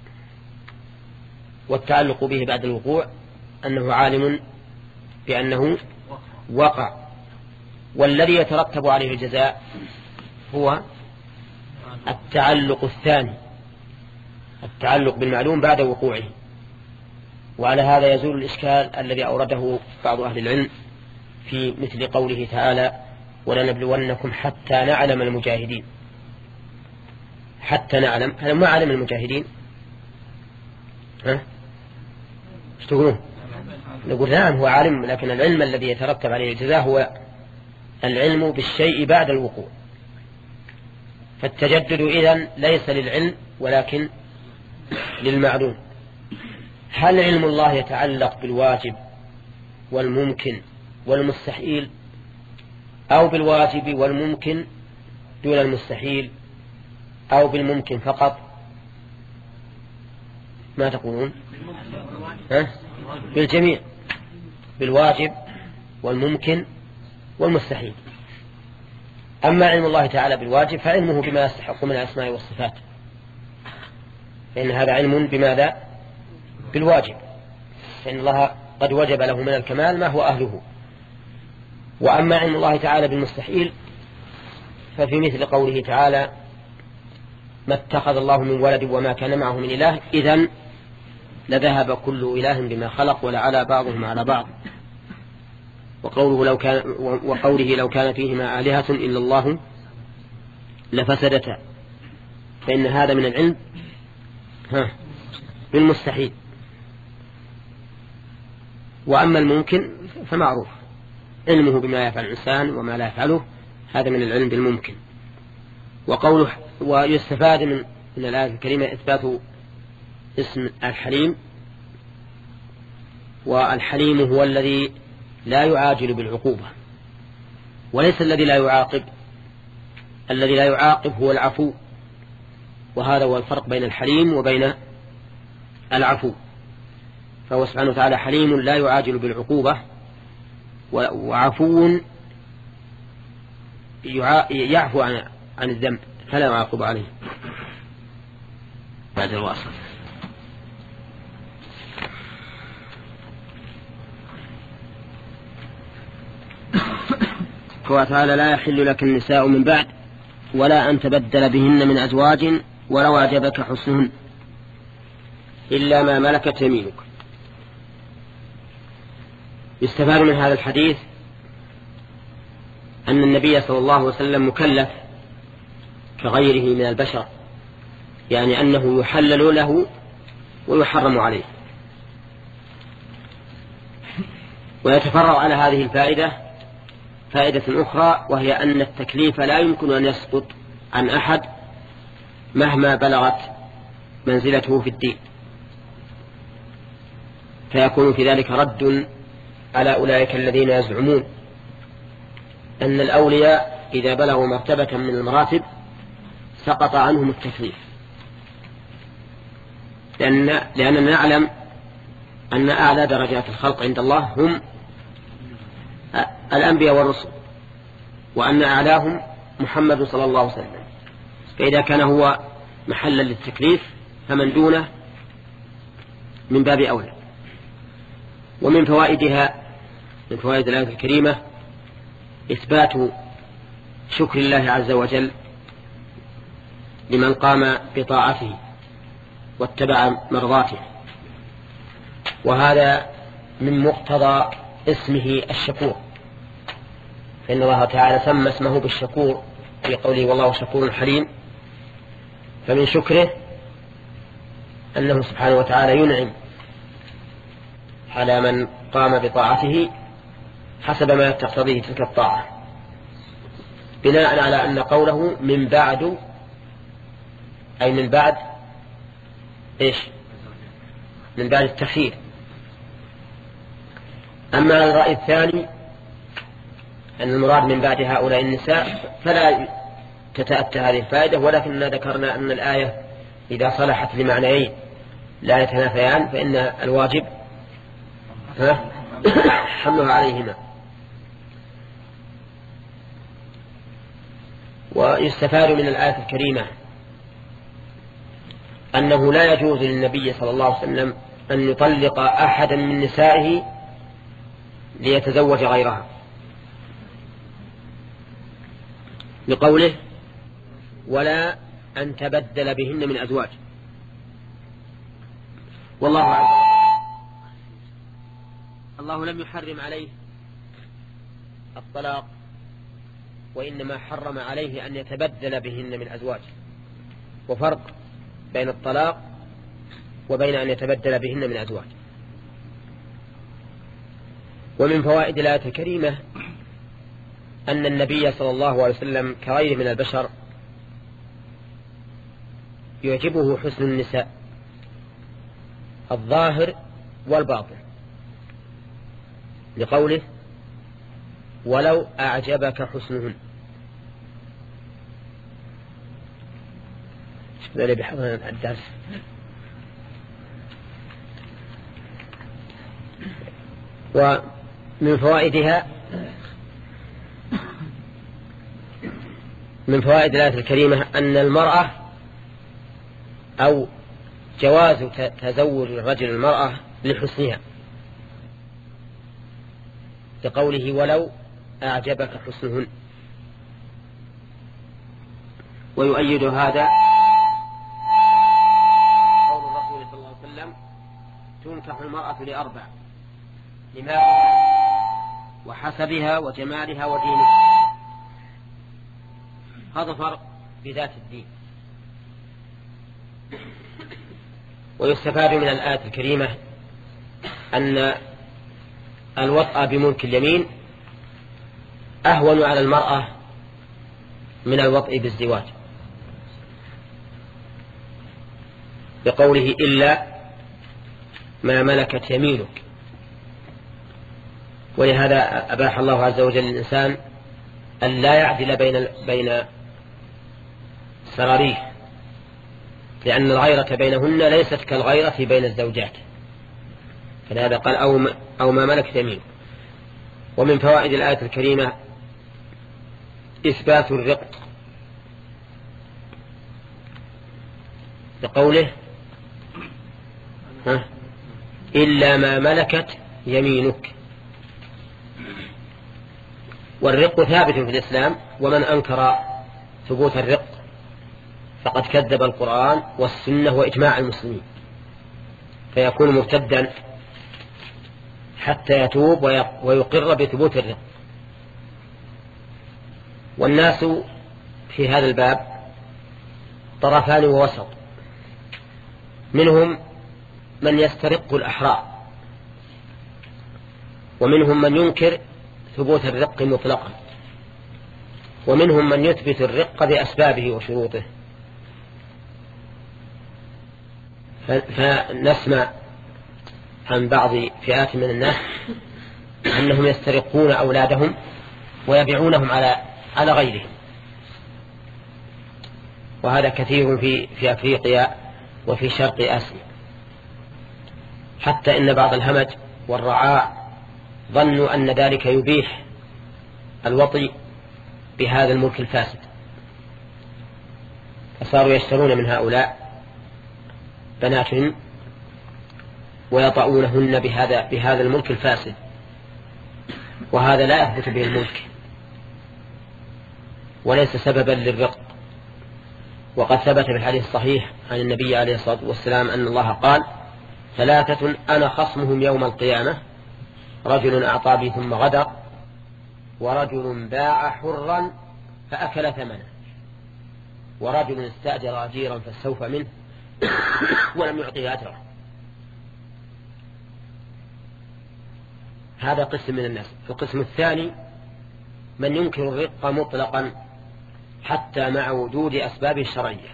والتعلق به بعد الوقوع أنه عالم بأنه وقع. والذي يترتب عليه الجزاء هو التعلق الثاني، التعلق بالمعلوم بعد وقوعه. وعلى هذا يزول الإشكال الذي أورده بعض أهل العلم في مثل قوله تعالى: ولنبلونكم حتى نعلم المجاهدين. حتى نعلم، هذا ما علم المجاهدين؟ ها؟ ايش تقولون؟ نقول نعم هو عالم، لكن العلم الذي يترتب عليه الجزاء هو العلم بالشيء بعد الوقوع. فالتجدد إذن ليس للعلم ولكن للمعلوم. هل علم الله يتعلق بالواجب والممكن والمستحيل، أو بالواجب والممكن دون المستحيل، أو بالممكن فقط؟ ما تقولون؟ ها؟ بالجميع، بالواجب والممكن والمستحيل. أما علم الله تعالى بالواجب فعلمه بما يستحق من الأسماء والصفات، فإن هذا علم بماذا؟ بالواجب، فإن الله قد وجب له من الكمال ما هو أهله. وأما علم الله تعالى بالمستحيل ففي مثل قوله تعالى: ما اتخذ الله من ولد وما كان معه من إله إذن لذهب كل إله بما خلق ولعلى بعضهم على بعض. وقوله لو كان وقوله لو كان فيهما آلهة إلا الله لفسدتا، فإن هذا من العلم ها بالمستحيل. وأما الممكن فمعروف علمه بما يفعل الإنسان وما لا يفعله، هذا من العلم بالممكن. وقوله ويستفاد من من الآية الكريمة إثبات اسم الحليم. والحليم هو الذي لا يعاجل بالعقوبة، وليس الذي لا يعاقب. الذي لا يعاقب هو العفو، وهذا هو الفرق بين الحليم وبين العفو. فهو سبحانه وتعالى حليم لا يعاجل بالعقوبة، وعفو يعفو عن عن الذنب فلا يعاقب عليه. بعد الواصل. قال تعالى: لا يحل لك النساء من بعد ولا أن تبدل بهن من أزواج ولو أعجبك حسنهن إلا ما ملكت يمينك. يستفاد من هذا الحديث أن النبي صلى الله عليه وسلم مكلف كغيره من البشر، يعني أنه يحلل له ويحرم عليه. ويتفرع على هذه الفائدة فائدة أخرى، وهي أن التكليف لا يمكن أن يسقط عن أحد مهما بلغت منزلته في الدين، فيكون في ذلك رد على أولئك الذين يزعمون أن الأولياء إذا بلغوا مرتبة من المراتب سقط عنهم التكليف، لأن لأننا نعلم أن أعلى درجات الخلق عند الله هم الأنبياء والرسل، وأن أعلاهم محمد صلى الله عليه وسلم، فإذا كان هو محلا للتكليف فمن دونه من باب أولى. ومن فوائدها من فوائد الآية الكريمة إثبات شكر الله عز وجل لمن قام بطاعته واتبع مرضاته، وهذا من مقتضى اسمه الشكور، فإن الله تعالى سمى اسمه بالشكور في قوله والله شكور حليم. فمن شكره أنه سبحانه وتعالى ينعم على من قام بطاعته حسب ما تقتضيه تلك الطاعة، بناء على أن قوله من بعد أي من بعد إيش؟ من بعد التخيير. أما على الرأي الثاني أن المراد من بعد هؤلاء النساء فلا تتأتى هذه الفائدة، ولكننا ذكرنا أن الآية إذا صلحت لمعنيين لا يتنافيان فإن الواجب حملها عليهما. ويستفاد من الآية الكريمة أنه لا يجوز للنبي صلى الله عليه وسلم أن يطلق أحدا من نسائه ليتزوج غيرها، لقوله ولا أن تبدل بهن من أزواج. والله أعلم. الله لم يحرم عليه الطلاق، وإنما حرم عليه أن يتبدل بهن من أزواج، وفرق بين الطلاق وبين أن يتبدل بهن من أزواج. ومن فوائد الآية الكريمة أن النبي صلى الله عليه وسلم كغيره من البشر يعجبه حسن النساء الظاهر والباطن، لقوله ولو أعجبك حسنهن. شوف ذلك بحضر الدرس. ومن فوائدها من فوائد الآية الكريمة أن المرأة أو جواز تزوج الرجل المرأة لحسنها، لقوله ولو أعجبك حسنهن. ويؤيد هذا قول الرسول صلى الله عليه وسلم تنكح المرأة لأربع: لمالها وحسبها وجمالها ودينها. هذا فرق بذات الدين. ويستفاد من الآية الكريمة أن الوطأ بملك اليمين أهون على المرأة من الوطء بالزواج، بقوله إلا ما ملكت يمينك. ولهذا أباح الله عز وجل للإنسان أن لا يعدل بين بين سراريه، لأن الغيرة بينهن ليست كالغيرة بين الزوجات، فلهذا قال أو ما, أو ما ملكت يمينك. ومن فوائد الآية الكريمة إثبات الرق، بقوله ها إلا ما ملكت يمينك. والرق ثابت في الإسلام، ومن أنكر ثبوت الرق فقد كذب القرآن والسنة وإجماع المسلمين، فيكون مرتدا حتى يتوب ويقر بثبوت الرق. والناس في هذا الباب طرفان ووسط. منهم من يسترق الأحرار، ومنهم من ينكر ثبوت الرق مطلقا، ومنهم من يثبت الرق بأسبابه وشروطه. فنسمع عن بعض فئات من الناس أنهم يسترقون أولادهم ويبيعونهم على على غيرهم، وهذا كثير في في أفريقيا وفي شرق آسيا، حتى إن بعض الهمج والرعاع ظنوا أن ذلك يبيح الوطي بهذا الملك الفاسد، فصاروا يشترون من هؤلاء بناتهم ويطعونهن بهذا بهذا الملك الفاسد، وهذا لا يثبت به الملك وليس سببا للرق. وقد ثبت في الحديث الصحيح عن النبي عليه الصلاة والسلام أن الله قال: ثلاثة أنا خصمهم يوم القيامة: رجل أعطى بي ثم غدر، ورجل باع حرا فأكل ثمنه، ورجل استأجر أجيرا فاستوفى منه ولم يعطيه أجره. هذا قسم من الناس. القسم الثاني من ينكر الرق مطلقا حتى مع وجود أسبابه الشرعية،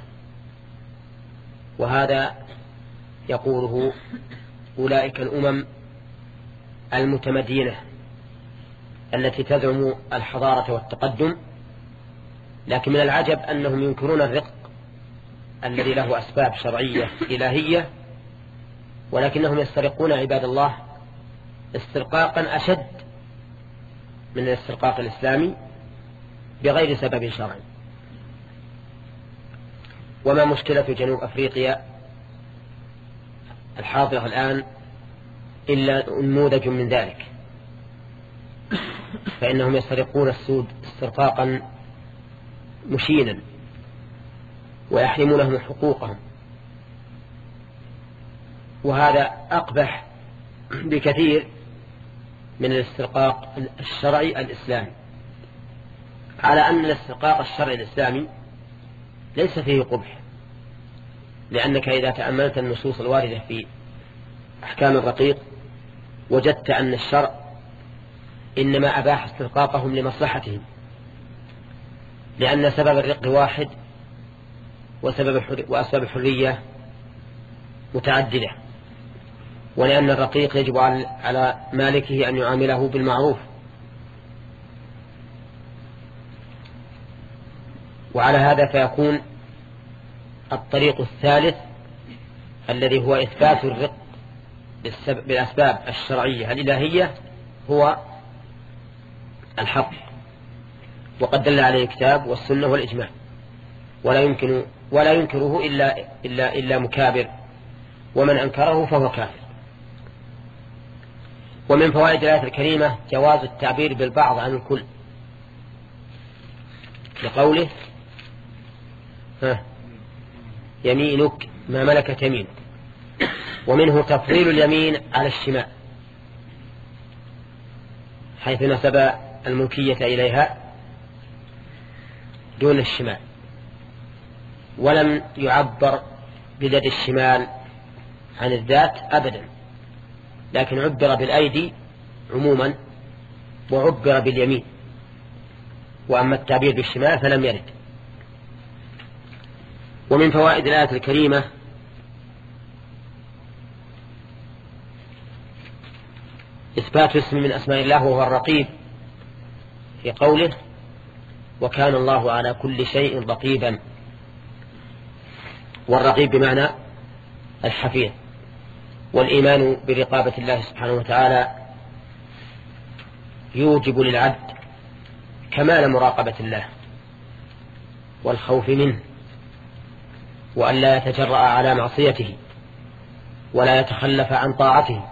وهذا يقوله أولئك الأمم المتمدينة التي تزعم الحضارة والتقدم، لكن من العجب أنهم ينكرون الرق الذي له أسباب شرعية إلهية، ولكنهم يسترقون عباد الله استرقاقا أشد من الاسترقاق الإسلامي بغير سبب شرعي. وما مشكلة جنوب أفريقيا الحاضرة الآن إلا نموذج من ذلك، فإنهم يسترقون السود استرقاقا مشينا ويحرمونهم حقوقهم، وهذا أقبح بكثير من الاسترقاق الشرعي الإسلامي، على أن الاسترقاق الشرعي الإسلامي ليس فيه قبح، لأنك إذا تأملت النصوص الواردة في أحكام الرقيق وجدت أن الشرع إنما أباح استرقاقهم لمصلحتهم، لأن سبب الرق واحد وسبب وأسباب الحرية متعددة، ولأن الرقيق يجب على مالكه أن يعامله بالمعروف، وعلى هذا فيكون الطريق الثالث الذي هو إثبات الرق بالأسباب الشرعية الإلهية هو الحق، وقد دل عليه الكتاب والسنة والإجماع، ولا يمكن ولا ينكره إلا إلا إلا مكابر، ومن أنكره فهو كافر. ومن فوائد الآية الكريمة جواز التعبير بالبعض عن الكل، لقوله: ها يمينك ما ملكت يمينك. ومنه تفضيل اليمين على الشمال، حيث نسب الملكية إليها دون الشمال، ولم يعبر بيد الشمال عن الذات أبدا، لكن عبر بالأيدي عموما وعبر باليمين، وأما التعبير بالشمال فلم يرد. ومن فوائد الآية الكريمة إثبات اسم من أسماء الله وهو الرقيب، في قوله: وكان الله على كل شيء رقيبا. والرقيب بمعنى الحفيظ. والإيمان برقابة الله سبحانه وتعالى يوجب للعبد كمال مراقبة الله والخوف منه، وأن لا يتجرأ على معصيته ولا يتخلف عن طاعته،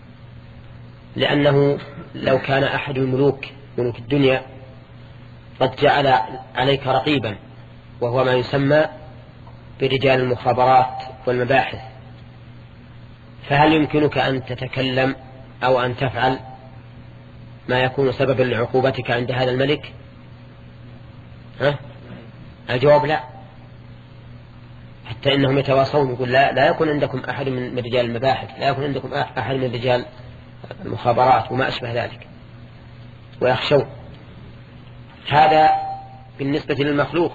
لأنه لو كان أحد الملوك ملوك الدنيا قد جعل عليك رقيبا، وهو ما يسمى برجال المخابرات والمباحث، فهل يمكنك أن تتكلم أو أن تفعل ما يكون سببا لعقوبتك عند هذا الملك؟ ها؟ الجواب لا. حتى إنهم يتواصون يقول لا, لا يكون عندكم أحد من رجال المباحث، لا يكون عندكم أحد من رجال المخابرات وما أشبه ذلك، ويخشون. هذا بالنسبة للمخلوق.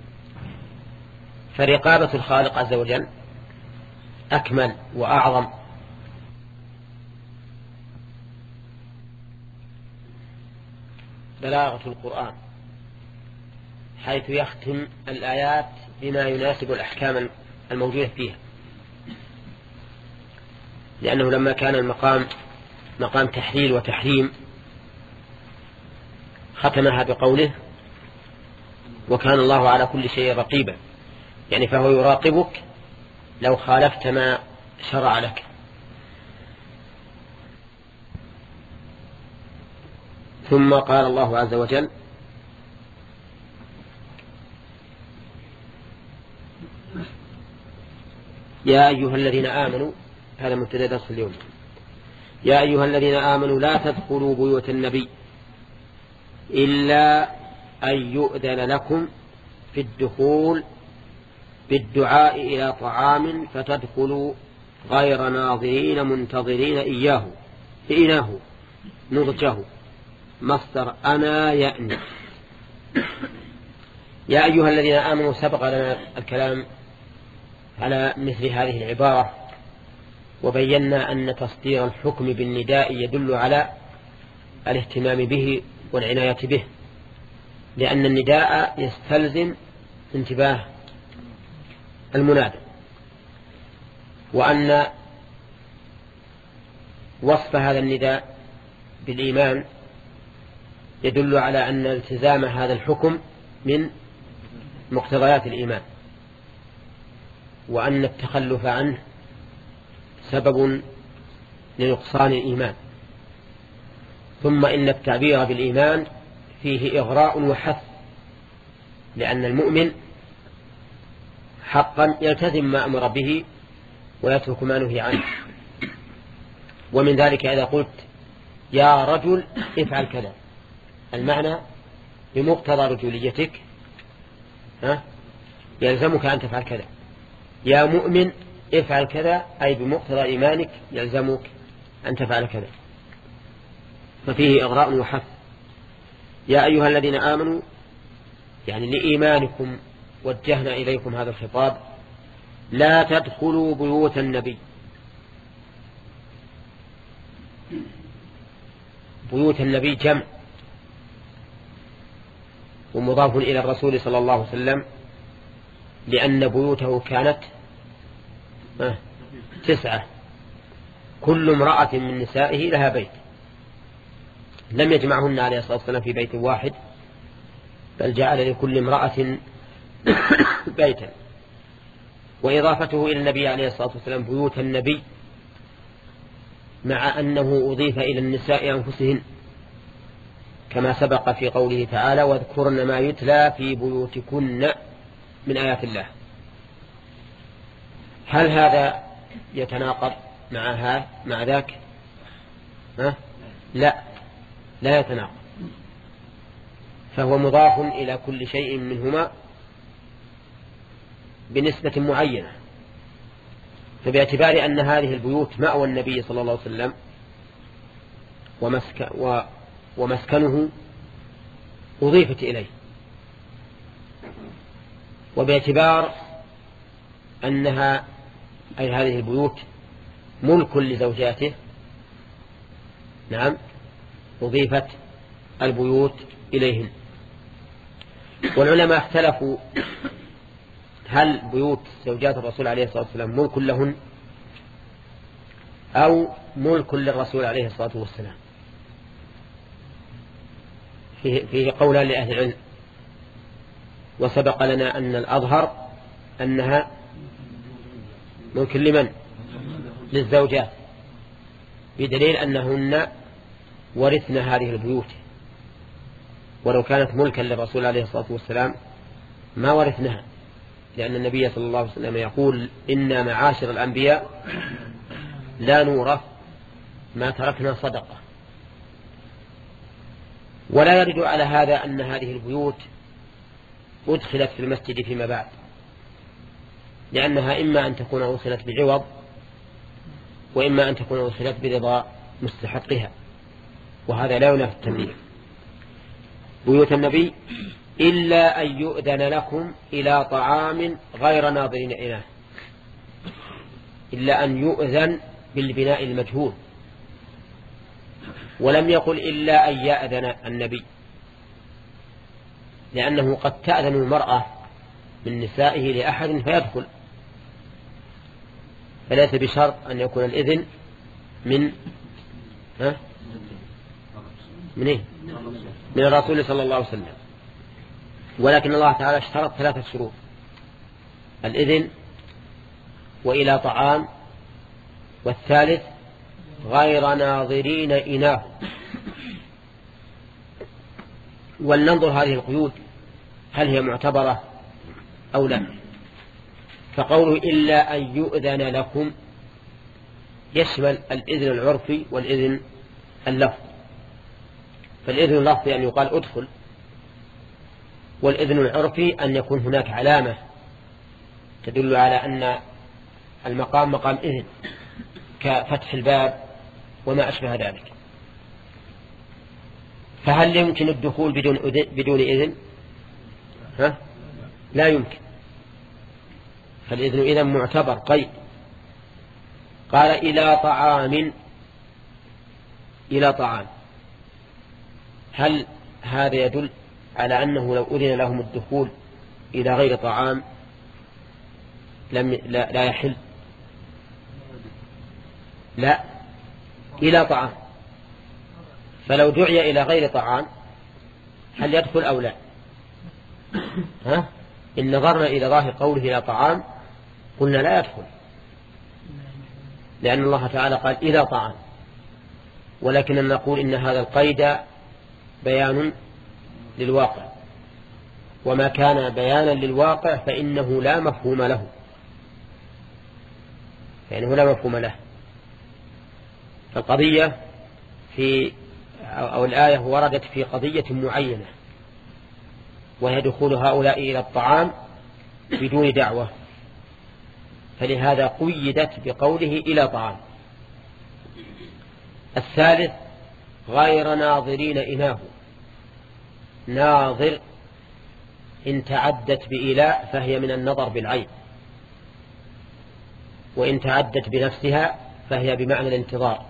فرقابة الخالق عز وجل أكمل وأعظم. بلاغة القرآن حيث يختم الآيات بما يناسب الأحكام الموجودة فيها، لأنه لما كان المقام مقام تحليل وتحريم ختمها بقوله وكان الله على كل شيء رقيبا، يعني فهو يراقبك لو خالفت ما شرع لك. ثم قال الله عز وجل يا أيها الذين آمنوا، هذا مبتدأ درس اليوم، يا أيها الذين آمنوا لا تدخلوا بيوت النبي إلا أن يؤذن لكم في الدخول بالدعاء إلى طعام فتدخلوا غير ناظرين منتظرين إياه إناه نضجه مصدر أنا يأني. يا أيها الذين آمنوا سبق لنا الكلام على مثل هذه العبارة، وبينا أن تصدير الحكم بالنداء يدل على الاهتمام به والعناية به، لأن النداء يستلزم انتباه المنادى، وأن وصف هذا النداء بالإيمان يدل على أن التزام هذا الحكم من مقتضيات الإيمان، وأن التخلف عنه سبب لنقصان الإيمان. ثم إن التعبير بالإيمان فيه إغراء وحث، لأن المؤمن حقا يلتزم ما أمر به ويترك ما نهي عنه. ومن ذلك إذا قلت يا رجل افعل كذا، المعنى بمقتضى رجوليتك ها يلزمك أن تفعل كذا. يا مؤمن افعل كذا، أي بمقتضى إيمانك يلزمك أن تفعل كذا، ففيه إغراء وحث. يا أيها الذين آمنوا يعني لإيمانكم وجهنا إليكم هذا الخطاب، لا تدخلوا بيوت النبي. بيوت النبي جمع ومضاف إلى الرسول صلى الله عليه وسلم، لأن بيوته كانت تسعة، كل امرأة من نسائه لها بيت، لم يجمعهن عليه الصلاة والسلام في بيت واحد، بل جعل لكل امرأة بيتا. وإضافته إلى النبي عليه الصلاة والسلام بيوت النبي مع أنه أضيف إلى النساء أنفسهن، كما سبق في قوله تعالى واذكرن ما يتلى في بيوتكن من آيات الله. هل هذا يتناقض مع هذا مع ذاك؟ ها؟ لا لا يتناقض، فهو مضاف إلى كل شيء منهما بنسبة معينة. فباعتبار أن هذه البيوت مأوى النبي صلى الله عليه وسلم ومسك و ومسكنه أضيفت إليه، وباعتبار أنها أي هذه البيوت ملك لزوجاته، نعم أضيفت البيوت إليهن. والعلماء اختلفوا هل بيوت زوجات الرسول عليه الصلاة والسلام ملك لهن أو ملك للرسول عليه الصلاة والسلام. فيه, فيه قولان لأهل العلم، وسبق لنا أن الأظهر أنها ملك لمن؟ للزوجات، بدليل أنهن ورثن هذه البيوت، ولو كانت ملكا للرسول عليه الصلاة والسلام ما ورثنها، لأن النبي صلى الله عليه وسلم يقول إنا معاشر الأنبياء لا نورث ما تركنا صدقة. ولا يرد على هذا أن هذه البيوت أدخلت في المسجد فيما بعد، لأنها إما أن تكون أوصلت بعوض وإما أن تكون أوصلت برضا مستحقها، وهذا لا ينافي التمليك. بيوت النبي إلا أن يؤذن لكم إلى طعام غير ناظرين إناه، إلا أن يؤذن بالبناء المجهول، ولم يقل إلا أن يأذن النبي، لأنه قد تأذن المرأة من نسائه لأحد فيدخل، فليس بشرط أن يكون الإذن من ها من إيه؟ من الرسول صلى الله عليه وسلم. ولكن الله تعالى اشترط ثلاثة شروط: الإذن، وإلى طعام، والثالث غير ناظرين إناه. ولننظر هذه القيود هل هي معتبرة أو لا. فقوله إلا أن يؤذن لكم يشمل الإذن العرفي والإذن اللفظ. فالإذن اللفظي أن يقال أدخل، والإذن العرفي أن يكون هناك علامة تدل على أن المقام مقام إذن، كفتح الباب وما أشبه ذلك. فهل يمكن الدخول بدون بدون إذن؟ ها؟ لا يمكن. فالإذن إذن معتبر قيد. قال إلى طعام، إلى طعام، هل هذا يدل على أنه لو أذن لهم الدخول إلى غير طعام لم لا, لا يحل؟ لا، إلى طعام. فلو دعي إلى غير طعام هل يدخل أو لا؟ ها؟ إن نظرنا إلى ظاهر قوله إلى طعام قلنا لا يدخل، لأن الله تعالى قال إلى طعام. ولكن نقول إن هذا القيد بيان للواقع، وما كان بيانا للواقع فإنه لا مفهوم له، فإنه لا مفهوم له. فالقضية في أو الآية وردت في قضية معينة، وهي دخول هؤلاء إلى الطعام بدون دعوة، فلهذا قيدت بقوله إلى طعام. الثالث غير ناظرين إناه. ناظر إن تعدت بإلاء فهي من النظر بالعين، وإن تعدت بنفسها فهي بمعنى الانتظار.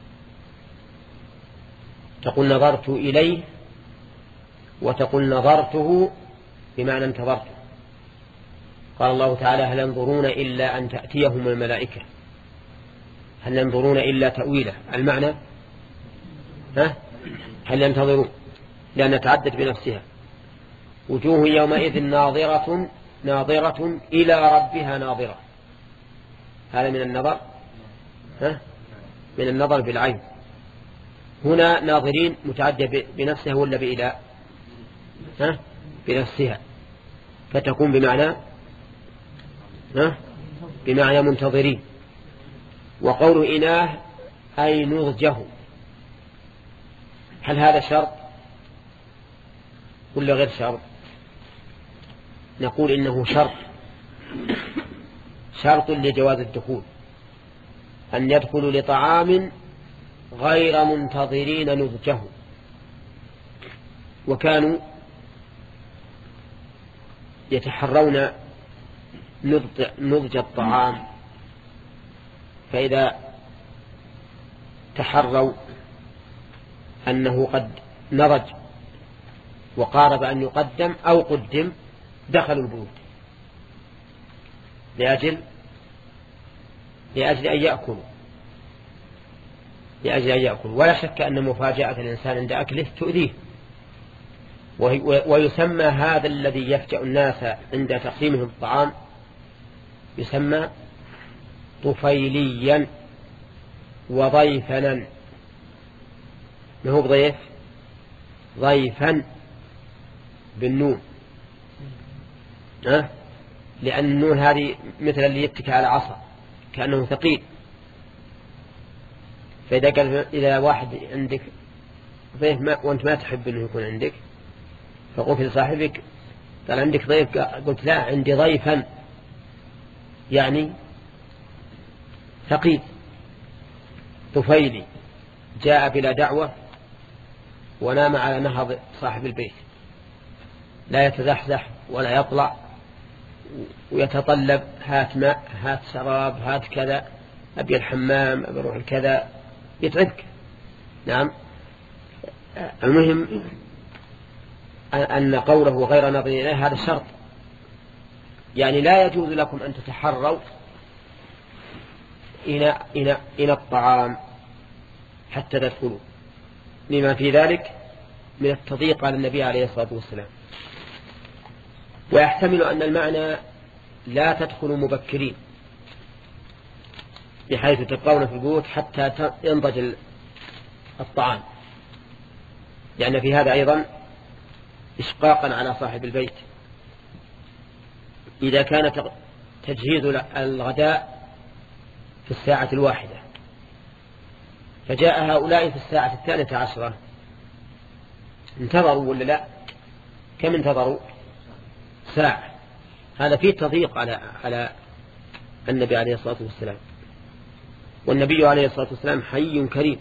تقول نظرت إليه، وتقول نظرته بمعنى انتظرته. قال الله تعالى هل ينظرون إلا أن تأتيهم الملائكة، هل ينظرون إلا تأويله، المعنى ها؟ هل ينتظرون، لأن تعدت بنفسها. وجوه يومئذ ناظرة ناظرة إلى ربها ناظرة، هذا من النظر ها؟ من النظر بالعين. هنا ناظرين متعدى بنفسها ولا بإله ها؟ بنفسها، فتكون بمعنى ها؟ بمعنى منتظرين. وقول إناه أي نضجه، هل هذا شرط ولا غير شرط؟ نقول إنه شرط، شرط لجواز الدخول، أن يدخلوا لطعام غير منتظرين نضجه. وكانوا يتحرون نضج الطعام، فإذا تحروا أنه قد نضج وقارب أن يقدم أو قدم دخلوا البيوت لأجل لأجل أن يأكلوا لأجل أن يأكل. ولا شك أن مفاجأة الإنسان عند أكله تؤذيه، ويسمى هذا الذي يفجأ الناس عند تقسيمهم الطعام يسمى طفيليا وضيفنا. ما هو بضيف؟ ضيفا بالنون، أه؟ لأن النون هذه مثل اللي يتكى على عصا كأنه ثقيل. فإذا قال إذا واحد عندك ضيف ما وأنت ما تحب أنه يكون عندك، فقلت لصاحبك قال عندك ضيف، قلت لا عندي ضيفا، يعني ثقيل طفيلي جاء بلا دعوة ونام على نهض صاحب البيت، لا يتزحزح ولا يطلع ويتطلب هات ماء هات شراب هات كذا، أبي الحمام أبي أروح كذا، يتعبك. نعم. المهم أن قوله غير ناظرين إليه هذا شرط، يعني لا يجوز لكم أن تتحروا إلى إلى إلى الطعام حتى تدخلوا، لما في ذلك من التضييق على النبي عليه الصلاة والسلام. ويحتمل أن المعنى لا تدخلوا مبكرين بحيث تبقون في البيوت حتى ينضج الطعام، لأن يعني في هذا أيضا إشقاقا على صاحب البيت. إذا كان تجهيز الغداء في الساعة الواحدة فجاء هؤلاء في الساعة الثالثة عشرة، انتظروا ولا لا؟ كم انتظروا؟ ساعة. هذا فيه تضييق على على النبي عليه الصلاة والسلام، والنبي عليه الصلاة والسلام حي كريم،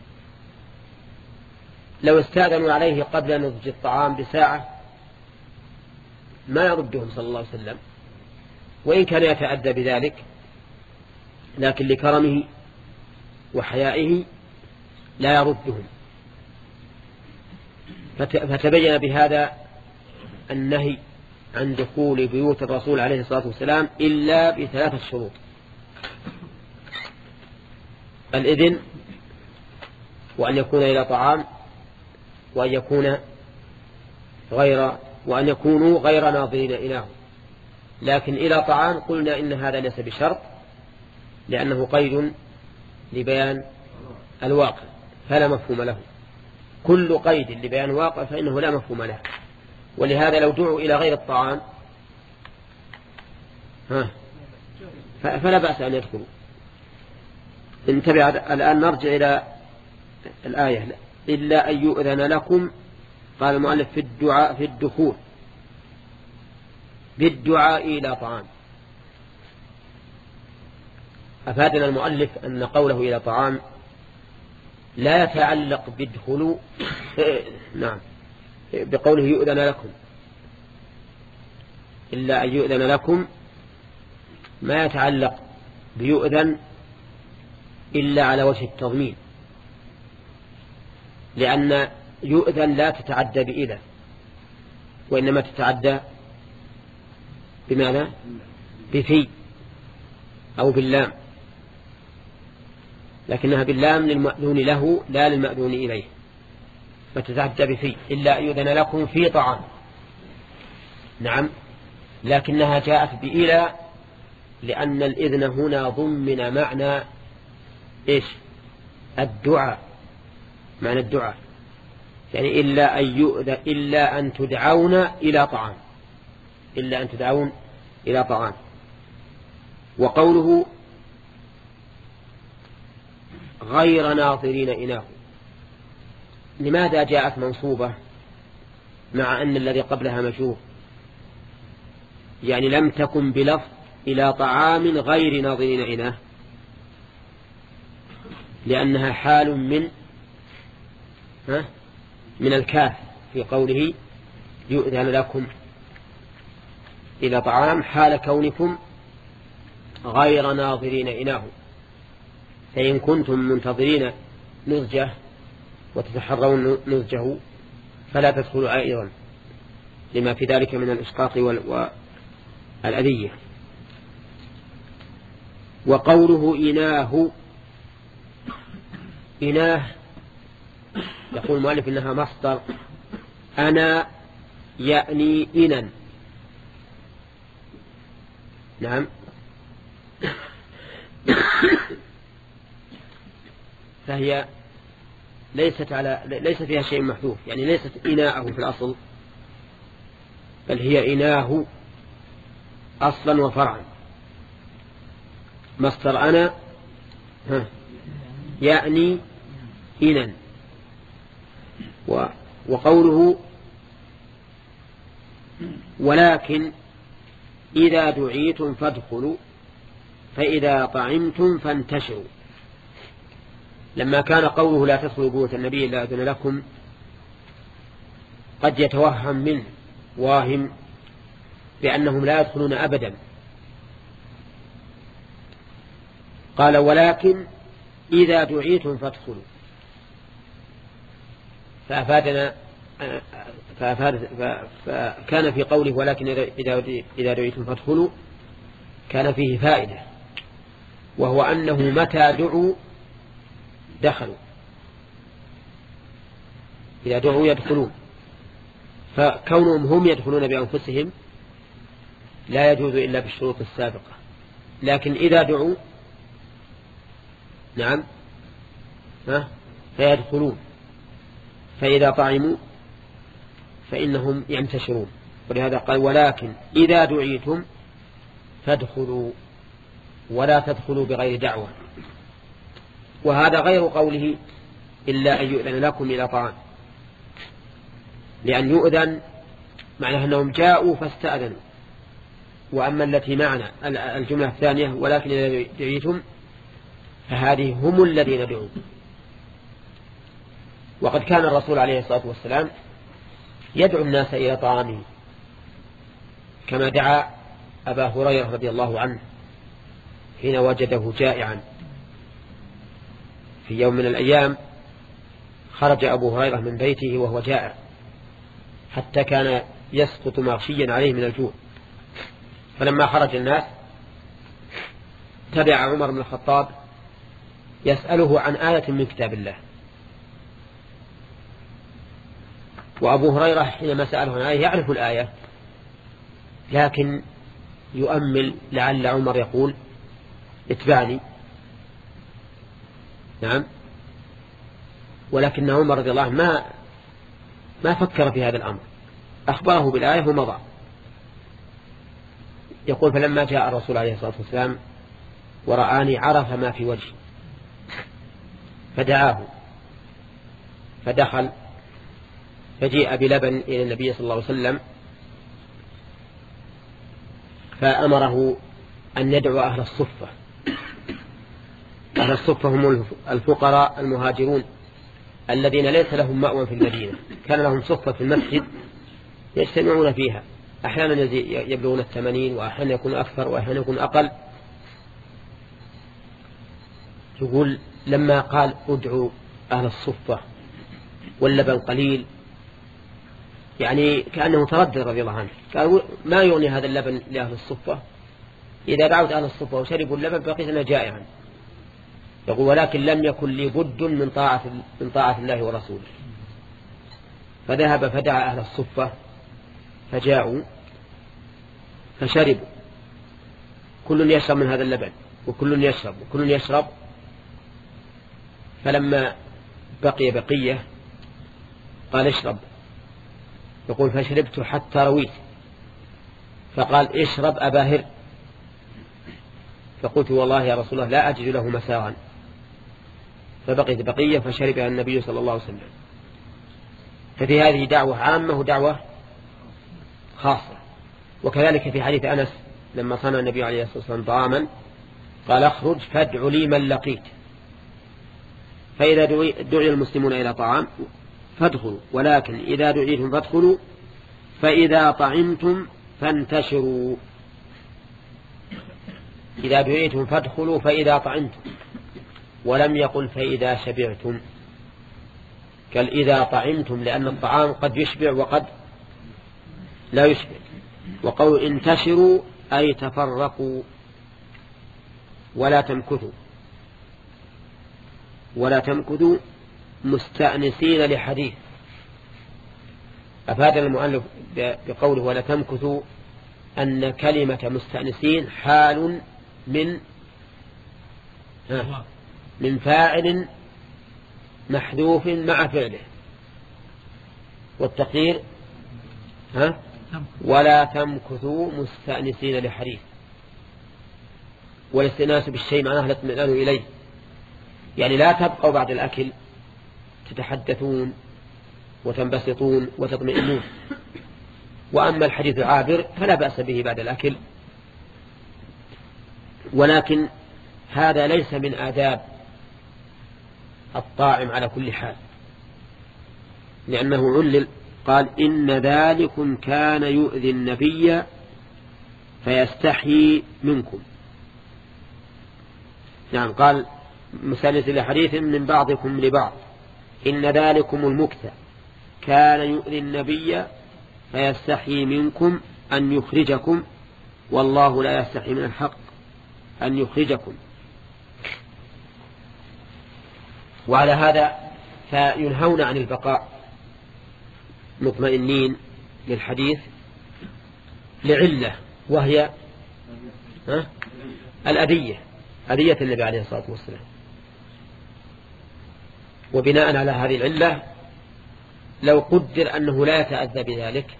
لو استأذنوا عليه قبل نضج الطعام بساعة ما يردهم صلى الله عليه وسلم، وإن كان يتأدى بذلك، لكن لكرمه وحيائه لا يردهم. فتبين بهذا النهي عن دخول بيوت الرسول عليه الصلاة والسلام إلا بثلاثة شروط: الإذن، وأن يكون إلى طعام، وأن يكون غير وأن يكونوا غير ناظرين إليه. لكن إلى طعام قلنا إن هذا ليس بشرط، لأنه قيد لبيان الواقع فلا مفهوم له. كل قيد لبيان الواقع فإنه لا مفهوم له. ولهذا لو دعوا إلى غير الطعام ها فلا بأس أن يدخلوا. انتبه الآن، نرجع إلى الآية: إلا أن يؤذن لكم. قال المؤلف في الدعاء في الدخول بالدعاء إلى طعام. أفادنا المؤلف أن قوله إلى طعام لا يتعلق بادخلوا نعم بقوله يؤذن لكم، إلا أن يؤذن لكم ما يتعلق بيؤذن إلا على وجه التضمين، لأن يؤذن لا تتعدى بإذن، وإنما تتعدى بماذا؟ بفي أو باللام، لكنها باللام للمأذون له لا للمأذون إليه، فتتعدى بفي. إلا يؤذن لكم في طعام. نعم، لكنها جاءت بإلى لأن الإذن هنا ضمن معنى إيش؟ الدعاء، معنى الدعاء، يعني إلا أن يؤذن إلا أن تدعون إلى طعام، إلا أن تدعون إلى طعام. وقوله غير ناظرين إناه، لماذا جاءت منصوبة مع أن الذي قبلها مشوه؟ يعني لم تكن بلفظ إلى طعام غير ناظرين إناه، لأنها حال من ها من الكاف في قوله يؤذن لكم إلى طعام، حال كونكم غير ناظرين إناه. فإن كنتم منتظرين نضجه وتتحرون نضجه فلا تدخلوا أيضا، لما في ذلك من الإشقاق والأذية. وقوله إناه، إناه يقول المؤلف إنها مصدر أنا يعني إنا. نعم، فهي ليست على ليس فيها شيء محذوف، يعني ليست إناءه في الأصل، بل هي إناه أصلا وفرعا. مصدر أنا ها يعني إنا. وقوله ولكن إذا دعيتم فادخلوا، فإذا طعمتم فانتشروا. لما كان قوله لا تدخلوا بيوت النبي إلا أذن لكم قد يتوهم منه واهم بأنهم لا يدخلون أبدا. قال ولكن إذا دعيتم فادخلوا، فأفادنا فأفاد فكان في قوله ولكن إذا إذا دعيتم فادخلوا كان فيه فائدة، وهو أنه متى دعوا دخلوا، إذا دعوا يدخلون، فكونهم هم يدخلون بأنفسهم لا يجوز إلا بالشروط السابقة. لكن إذا دعوا نعم ها فيدخلون، فإذا طعموا فإنهم ينتشرون. ولهذا قال ولكن إذا دعيتم فادخلوا ولا تدخلوا بغير دعوة. وهذا غير قوله إلا أن يؤذن لكم إلى طعام، لأن يؤذن معناه أنهم جاءوا فاستأذنوا. وأما التي معنا الجملة الثانية ولكن إذا دعيتم فهذه هم الذين دعوا. وقد كان الرسول عليه الصلاة والسلام يدعو الناس إلى طعامه، كما دعا أبا هريرة رضي الله عنه حين وجده جائعا في يوم من الأيام. خرج أبو هريرة من بيته وهو جائع حتى كان يسقط مغشيا عليه من الجوع، فلما خرج الناس تبع عمر بن الخطاب يسأله عن آية من كتاب الله. وأبو هريرة حينما سأله عن آية يعرف الآية، لكن يؤمل لعل عمر يقول اتبعني. نعم. ولكن عمر رضي الله عنه ما ما فكر في هذا الأمر، أخبره بالآية ومضى. يقول فلما جاء الرسول عليه الصلاة والسلام ورآني عرف ما في وجهي فدعاه فدخل، فجيء بلبن إلى النبي صلى الله عليه وسلم فأمره أن يدعو أهل الصفة. أهل الصفة هم الفقراء المهاجرون الذين ليس لهم مأوى في المدينة، كان لهم صفة في المسجد يجتمعون فيها، أحيانا يبلغون الثمانين وأحيانا يكون أكثر وأحيانا يكون أقل. يقول لما قال ادعوا أهل الصفة واللبن قليل، يعني كأنه تردد رضي الله عنه، قال ما يغني هذا اللبن لأهل الصفة، إذا دعوت أهل الصفة وشربوا اللبن بقيت أنا جائعا. يقول ولكن لم يكن لي بد من طاعة, من طاعة الله ورسوله، فذهب فدعا أهل الصفة فجاءوا فشربوا، كل يشرب من هذا اللبن وكل يشرب وكل يشرب، فلما بقي بقية قال اشرب. يقول فشربت حتى رويت، فقال اشرب أبا هر، فقلت والله يا رسول الله لا أجد له مساغا، فبقيت بقية فشربها النبي صلى الله عليه وسلم. ففي هذه دعوة عامة ودعوة خاصة. وكذلك في حديث أنس لما صنع النبي عليه الصلاة والسلام طعاما قال اخرج فادع لي من لقيت، فإذا دعي المسلمون إلى طعام فادخلوا، ولكن إذا دعيتم فادخلوا، فإذا طعمتم فانتشروا. إذا دعيتم فادخلوا فإذا طعمتم، ولم يقل فإذا شبعتم، قال إذا طعمتم، لأن الطعام قد يشبع وقد لا يشبع. وقول انتشروا أي تفرقوا ولا تمكثوا، ولا تمكثوا مستأنسين لحديث. أفاد المؤلف بقوله ولا تمكثوا أن كلمة مستأنسين حال من من فاعل محذوف مع فعله، والتقدير ها ولا تمكثوا مستأنسين لحديث. والاستئناس بالشيء معناه الاطمئنان إليه، يعني لا تبقوا بعد الأكل تتحدثون وتنبسطون وتطمئنون. وأما الحديث العابر فلا بأس به بعد الأكل، ولكن هذا ليس من آداب الطاعم على كل حال، لأنه علل قال إن ذلكم كان يؤذي النبي فيستحيي منكم. نعم قال مسلسل حديث من بعضكم لبعض إن ذلكم المكث كان يؤذي النبي فيستحيي منكم أن يخرجكم والله لا يستحي من الحق أن يخرجكم. وعلى هذا فينهون عن البقاء مطمئنين للحديث لعلة وهي الأذية أذية النبي عليه الصلاة والسلام. وبناء على هذه العلة لو قدر أنه لا يتأذى بذلك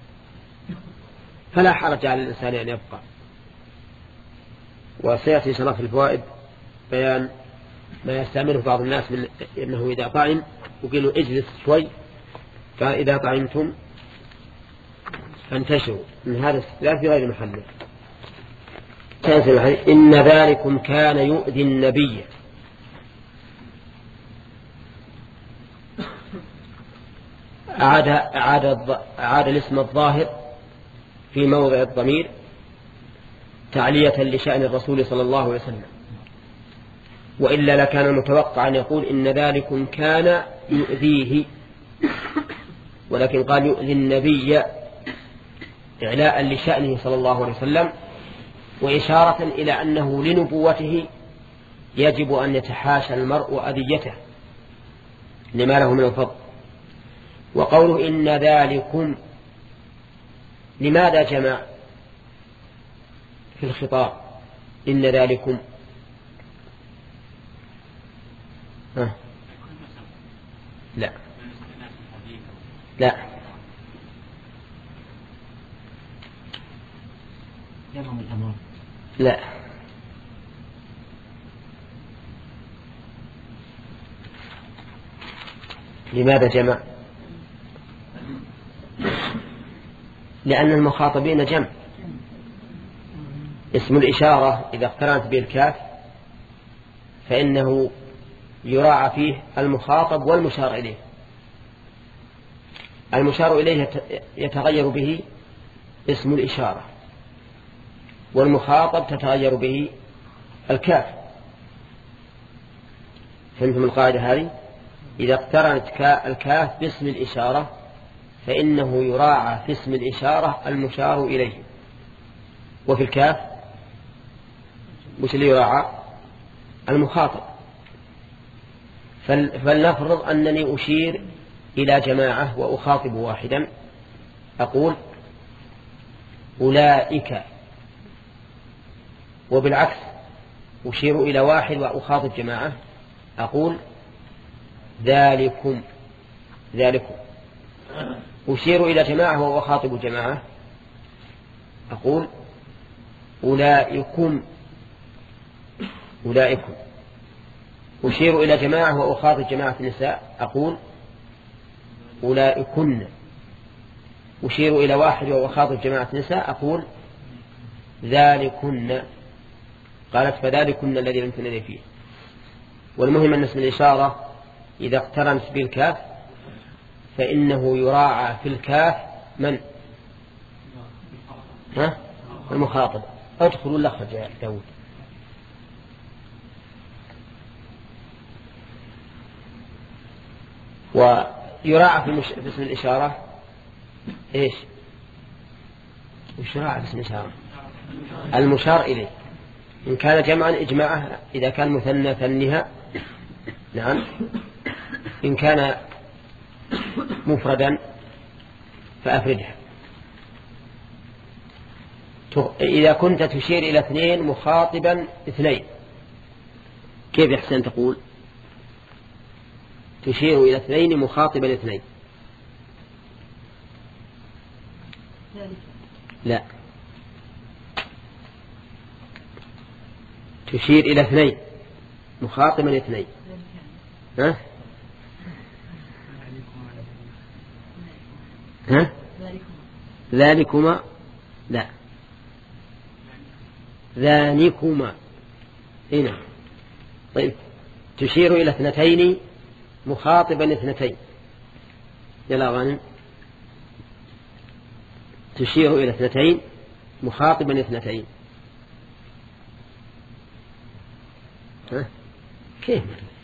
فلا حرج على الإنسان أن يبقى. وسيأتي إن شاء الله في الفوائد بيان ما يستعمله بعض الناس من أنه إذا طعم وقيلوا اجلس شوي فإذا طعمتم فانتشروا من هذا لا في غير محله. إن ذلكم كان يؤذي النبي أعاد, أعاد, أعاد الاسم الظاهر في موضع الضمير تعلية لشأن الرسول صلى الله عليه وسلم، وإلا لكان المتوقع أن يقول إن ذلكم كان يؤذيه، ولكن قال يؤذي النبي إعلاء لشأنه صلى الله عليه وسلم وإشارة إلى أنه لنبوته يجب أن يتحاشى المرء أذيته لما له من الفضل. وقوله إن ذلكم لماذا جمع في الخطاب إن ذلكم؟ ها؟ لا لا لا لماذا جمع؟ لأن المخاطبين جمع. اسم الإشارة إذا اقترنت بالكاف فإنه يراعى فيه المخاطب والمشار إليه. المشار إليه يتغير به اسم الإشارة والمخاطب تتغير به الكاف. فهمتم القاعدة هذه؟ إذا اقترنت الكاف باسم الإشارة فإنه يراعى في اسم الإشارة المشار إليه، وفي الكاف وش اللي يراعى؟ المخاطب. فلنفرض أنني أشير إلى جماعة وأخاطب واحدا أقول أولئك، وبالعكس أشير إلى واحد وأخاطب جماعة أقول ذلكم ذلكم. أشير إلى جماعة وأخاطب جماعة أقول أولئكم أولئكم. أشير إلى جماعة وأخاطب جماعة النساء أقول أولئكن. أشير إلى واحد وأخاطب جماعة النساء أقول ذلكن. قالت فذلكن الذي لم تنني فيه. والمهم أن اسم الإشارة إذا اقترنت بالكاف فإنه يراعى في الكاف من؟ ها؟ المخاطب. أدخل ولا أخرج يا داود؟ ويراعى في, مش... في اسم الإشارة إيش؟ وش يراعى في اسم الإشارة؟ المشار إليه إن كان جمعا إجماعه، إذا كان مثنى ثنها، نعم، إن كان مفردا فأفردها. إذا كنت تشير إلى اثنين مخاطبا اثنين كيف يحسن تقول تشير إلى اثنين مخاطبا اثنين؟ لا، تشير إلى اثنين مخاطبا اثنين. ها؟ ها؟ ذلكما لا ذانكما. هنا طيب تشير إلى اثنتين مخاطبا اثنتين. يلا غانم. تشير إلى اثنتين مخاطبا اثنتين. ها؟ كيف؟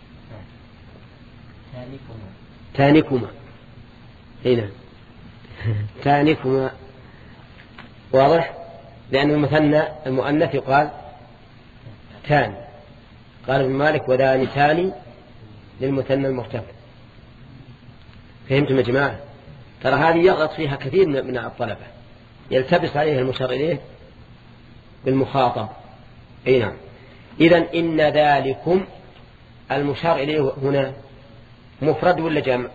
ثانيكما. ثانيكما. هنا ثانيكما واضح، لأن المثنى المؤنث يقال ثاني. قال ابن مالك وذان ثاني للمثنى المرتفع. فهمتم يا جماعة؟ ترى هذه يغلط فيها كثير من الطلبة، يلتبس عليه المشار إليه بالمخاطب. أي نعم. إذن إن ذلكم المشار إليه هنا مفرد ولا جمع؟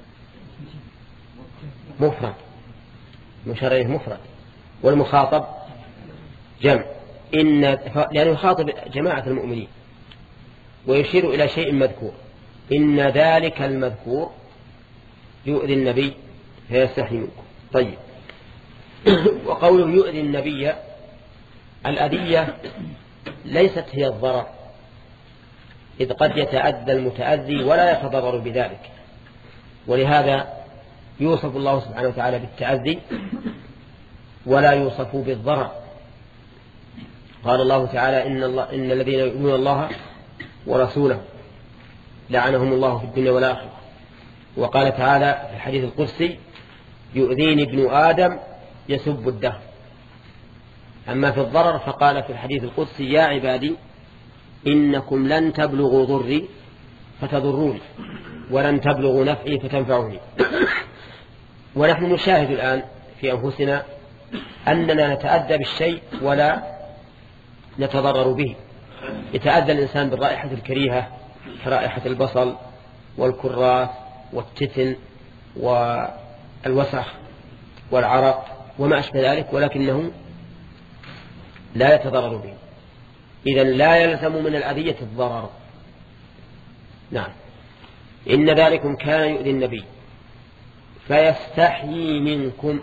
مفرد. المشار إليه مفرد والمخاطب جمع، إن لأنه يخاطب جماعة المؤمنين ويشير إلى شيء مذكور. إن ذلك المذكور يؤذي النبي فيستحي منكم. طيب وقوله يؤذي النبي، الأذية ليست هي الضرر، إذ قد يتأذى المتأذي ولا يتضرر بذلك، ولهذا يوصف الله سبحانه وتعالى بالتأذي ولا يوصف بالضرر. قال الله تعالى إن, الله إن الذين يؤمنون الله ورسوله لعنهم الله في الدنيا والآخرة. وقال تعالى في الحديث القدسي يؤذيني ابن آدم يسب الدهر. أما في الضرر فقال في الحديث القدسي يا عبادي إنكم لن تبلغوا ضري فتضروني ولن تبلغوا نفعي فتنفعوني. ونحن نشاهد الآن في أنفسنا أننا نتأذى بالشيء ولا نتضرر به. يتأذى الإنسان بالرائحة الكريهة كرائحة البصل والكراث والتتن والوسخ والعرق وما أشبه ذلك، ولكنه لا يتضرر به. إذن لا يلزم من الأذية الضرر. نعم. إن ذلكم كان يؤذي النبي فيستحيي منكم.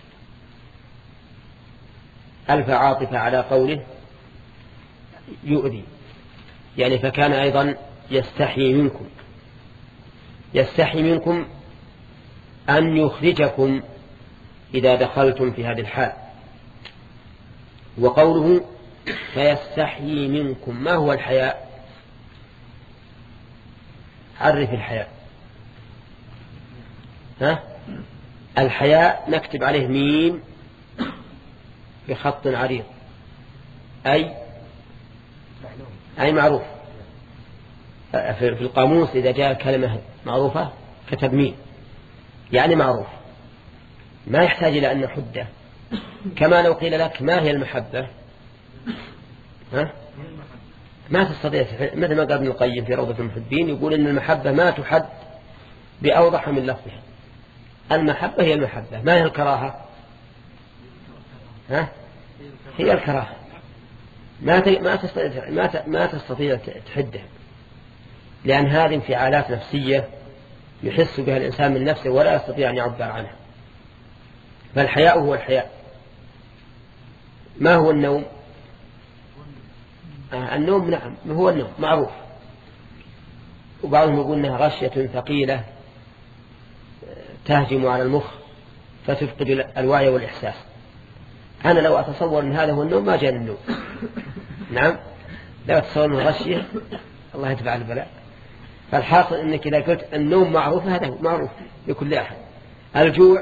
ألف عاطفة على قوله يؤذي، يعني فكان أيضا يستحيي منكم. يستحيي منكم أن يخرجكم إذا دخلتم في هذه الحال. وقوله فيستحيي منكم، ما هو الحياء؟ عرف الحياء. ها؟ الحياء نكتب عليه ميم بخط عريض، أي أي معروف. في القاموس إذا جاء كلمة معروفة كتب ميم، يعني معروف، ما يحتاج إلى أن نحده. كما لو قيل لك ما هي المحبة، ها؟ ما تستطيع، مثل ما قال ابن القيم في روضة المحبين يقول إن المحبة ما تحد بأوضح من لفظها. المحبة هي المحبة. ما هي الكراهة؟ ها؟ هي الكراهة. ما ما تستطيع ما ما تستطيع تحدها، لأن هذه انفعالات نفسية يحس بها الإنسان من نفسه ولا يستطيع أن يعبر عنها. فالحياء هو الحياء. ما هو النوم؟ آه النوم نعم هو النوم معروف، وبعضهم يقول أنها غشية ثقيلة تهجم على المخ فتفقد الوعي والإحساس. أنا لو أتصور أن هذا هو النوم ما جاء النوم. نعم لو أتصور أنه غشية الله يتبع البلاء. فالحاصل أنك إذا قلت النوم معروف هذا معروف لكل أحد. الجوع